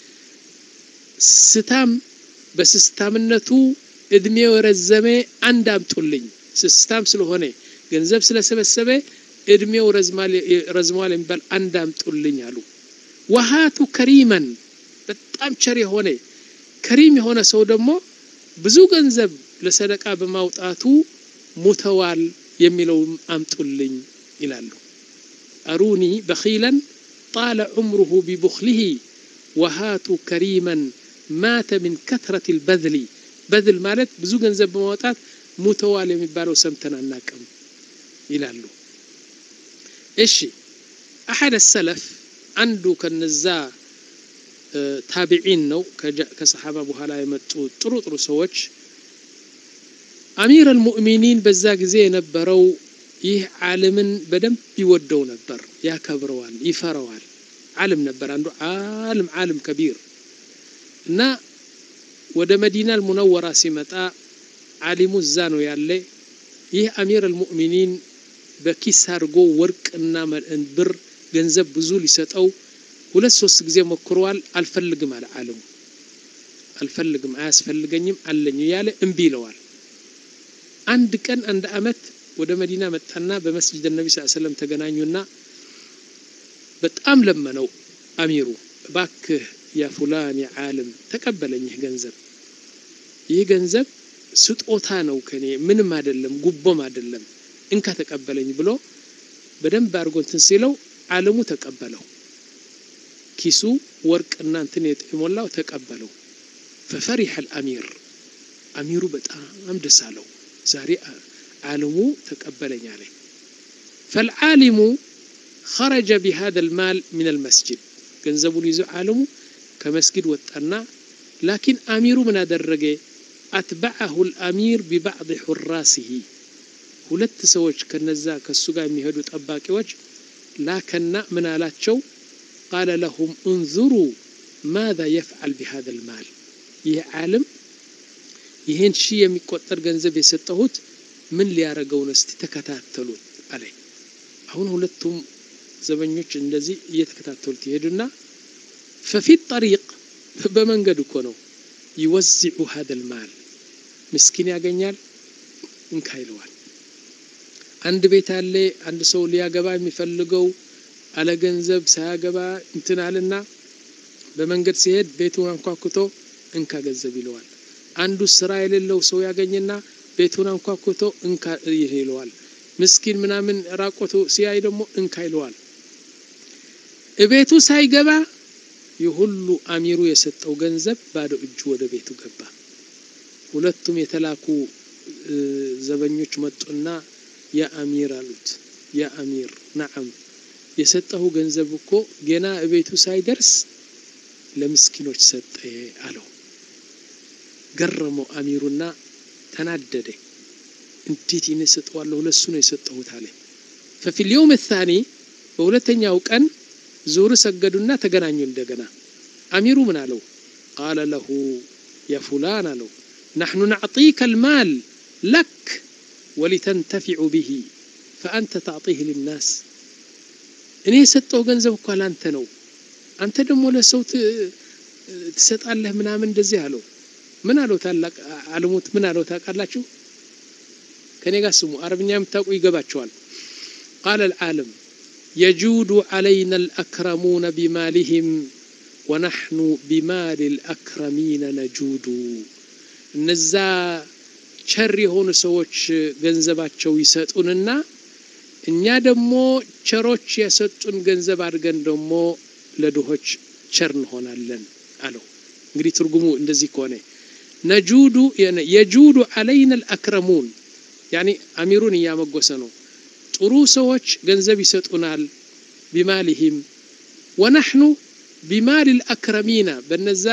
ستام بس ستامنتو ادمي ورزمي عندام تولين ستام سلوهوني جنزب سلسبسبه ادمي ورزمالي رزمالي بل عندام تولين يالو وهاتوا كريما በጣም ቸር ሆነ كريم ሆነ ሰው ደግሞ ብዙ ገንዘብ ለሰደቃ በማውጣቱ ሙተዋል የሚለው አምጡልኝ ይላሉ أروني بخيلا طال عمره ببخله وهاتوا كريما مات من كثرة البذل بذل ማለት ብዙ ገንዘብ በማውጣት ሙተዋል የሚባለው ሰምተና እናቀም ይላሉ እሺ أحد السلف عنده كنزا تابعين نو كصحابة بوهلا يمتو طرو طرو سوتش أمير المؤمنين بزاق زي نبرو يه عالمن بدم بيودو نبر يا كبروان يفروان عالم نبر عنده عالم عالم كبير نا ودا مدينة المنورة سمتا عالم الزانو يالي يه أمير المؤمنين بكيس هرقو ورق النامر انبر ገንዘብ ብዙ ሊሰጠው ሁለት ሶስት ጊዜ ሞክሯል አልፈልግም አለ ዓለሙ አልፈልግም አያስፈልገኝም አለኝ ያለ እምቢ ይለዋል አንድ ቀን አንድ አመት ወደ መዲና መጣና በመስጂድ ነብይ ሰለላሁ ዐለይሂ ወሰለም ተገናኙና በጣም ለመነው አሚሩ ባክህ ያ ፉላን ያ ዓለም ተቀበለኝ ገንዘብ ይህ ገንዘብ ስጦታ ነው ከኔ ምንም አይደለም ጉቦም አይደለም እንካ ተቀበለኝ ብሎ በደንብ አርጎ እንትን ሲለው ዓለሙ ተቀበለው ኪሱ ወርቅና እንትን የሞላው ተቀበለው ففرح الامير አሚሩ በጣም ደስ አለው ዛሬ ዓለሙ ተቀበለኝ አለ فالعالم خرج بهذا المال من المسجد ገንዘቡን ይዞ ዓለሙ ከመስጊድ ወጣና لكن አሚሩ ምን አደረገ اتبعه الامير ببعض حراسه ሁለት ሰዎች ከነዛ ከሱ ጋር የሚሄዱ ጠባቂዎች ላከና ምን አላቸው قال لهم انظروا ماذا يفعل بهذا المال ይህ ዓለም ይሄን ሺ የሚቆጠር ገንዘብ የሰጠሁት ምን ሊያረጋው ነው እስቲ ተከታተሉት አለ አሁን ሁለቱም ዘበኞች እንደዚህ እየተከታተሉት ይሄዱና ففي الطريق በመንገዱ እኮ ነው يوزع هذا المال ምስኪን ያገኛል እንካይለዋል አንድ ቤት አለ አንድ ሰው ሊያገባ የሚፈልገው አለ ገንዘብ ሳያገባ እንትናልና በመንገድ ሲሄድ ቤቱን አንኳኩቶ እንካ ገንዘብ ይለዋል አንዱ ስራ የሌለው ሰው ያገኝና ቤቱን አንኳኩቶ እንካ ይለዋል ምስኪን ምናምን ራቆቶ ሲያይ ደግሞ እንካ ይለዋል እቤቱ ሳይገባ ይሁሉ አሚሩ የሰጠው ገንዘብ ባዶ እጁ ወደ ቤቱ ገባ ሁለቱም የተላኩ ዘበኞች መጡና ያ አሚር አሉት ያ አሚር نعم የሰጠው ገንዘብ እኮ ገና እቤቱ ሳይደርስ ለምስኪኖች ሰጠ አለው ገረመው አሚሩና ተናደደ እንዴት ይነሰጠዋለሁ ለሱ ነው የሰጠሁት አለ ففي اليوم الثاني በሁለተኛው ቀን ዙር ሰገዱና ተገናኙ እንደገና አሚሩ ምን አለው قال له يا فلان አለው نحن نعطيك المال لك ولتنتفع به فأنت تعطيه للناس እኔ የሰጠው ገንዘብ እኮ ላንተ ነው አንተ ደግሞ ለሰው ትሰጣለህ ምናምን እንደዚህ አለው ምን አለው ታላቅ ዓለሙት ምን አለው ታውቃላችሁ ከኔ ጋር ስሙ አረብኛ የምታውቁ ይገባቸዋል قال العالم يجود علينا الأكرمون بمالهم ونحن بمال الأكرمين نجود እነዛ ቸር የሆኑ ሰዎች ገንዘባቸው ይሰጡንና እኛ ደግሞ ቸሮች የሰጡን ገንዘብ አድርገን ደግሞ ለድሆች ቸር እንሆናለን አለው እንግዲህ ትርጉሙ እንደዚህ ከሆነ ነጁዱ يجود علينا الأكرمون يعني አሚሩን ያመጎሰ ነው ጥሩ ሰዎች ገንዘብ ይሰጡናል بمالهم ونحن بمال الأكرمين በነዛ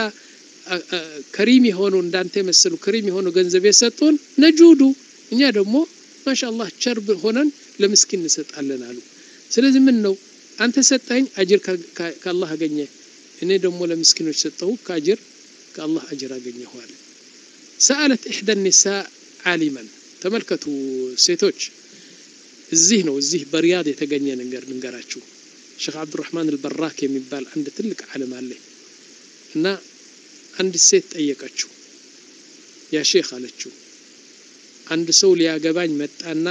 كريم يهونو እንዳንተ መስሉ كريم يهونو ገንዘብ የሰጡን ነጁዱ እኛ ደግሞ ማሻአላህ ቸርብ ሆነን ለምስኪን እንሰጣለን አሉ ስለዚህ ምን ነው አንተ ሰጣኝ አጅር ከአላህ አገኘ እኔ ደግሞ ለምስኪኖች ሰጠው ከአጅር ከአላህ አጅር አገኘሁ አለ سألت إحدى النساء عالما ተመልከቱ ሴቶች እዚህ ነው እዚህ በሪያድ የተገኘ ነገር ልንገራችሁ ሼክ አብዱራህማን አልበራክ የሚባል አንድ ትልቅ ዓለም አለ እና አንድ ሴት ጠየቀችው ያ ሼክ አለችው አንድ ሰው ሊያገባኝ መጣና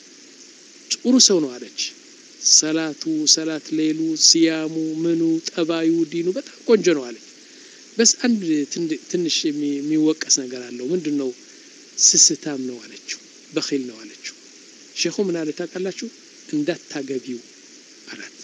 ጥሩ ሰው ነው አለች ሰላቱ ሰላት ሌሉ ሲያሙ ምኑ ጠባዩ ዲኑ በጣም ቆንጆ ነው አለች በስ አንድ ትንሽ የሚወቀስ ነገር አለው ምንድነው ስስታም ነው አለችው በኺል ነው አለችው ሼኹ ምን አለ ታውቃላችሁ እንዳታገቢው አላት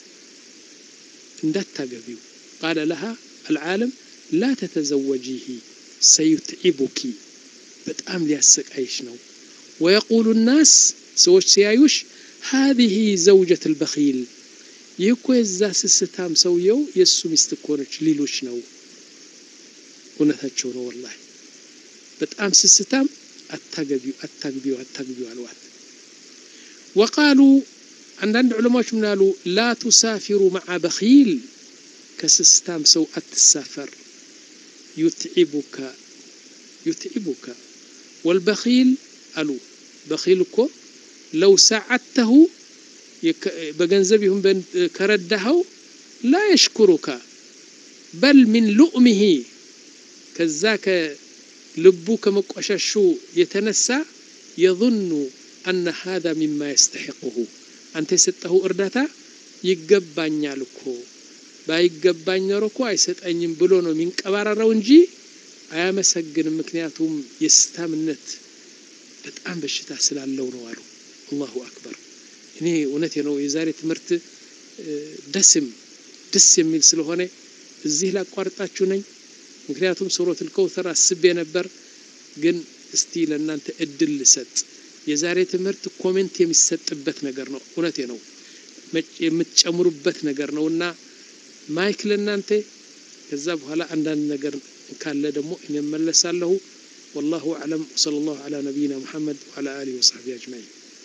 እንዳታገቢው قال لها العالم لا تتزوجيه سيتعبك በጣም ሊያሰቃይሽ ነው ويقول الناس ሰዎች ሲያዩሽ هذه زوجة البخيل ይኮ የዛ ስስታም ሰውየው የሱ ሚስት ኮነች ሊሉሽ ነው እውነታቸው ነው والله በጣም ስስታም አታገቢው አታገቢው አታገቢው አልዋት وقالوا عندنا علماء من قالوا لا تسافروا مع بخيل كسستام سو السفر يتعبك يتعبك والبخيل قالوا بخيلكم لو ساعدته بجنزبهم كرده لا يشكرك بل من لؤمه كذاك لبوك مقششو يتنسى يظن أن هذا مما يستحقه أنت سته أردتا يقبعني لكو بايقبعني نروكو أي ستأنين بلونو من كبار رونجي أيام سجن مكنياتهم يستامنت بتأم بالشتاء سلال اللون وارو الله أكبر هني ونتي نو إزارة مرت دسم دسم من سلوهني الزهلة قارتاتشوني مكنياتهم سورة الكوثر السبين بر جن استيل أن أنت أدل ست የዛሬ ትምህርት ኮሜንት የሚሰጥበት ነገር ነው እውነቴ ነው የምትጨምሩበት ነገር ነውና ማይክ ለናንተ ከዛ በኋላ አንዳንድ ነገር ካለ ደግሞ እኔ መለሳለሁ والله اعلم صلى الله على نبينا محمد وعلى اله وصحبه اجمعين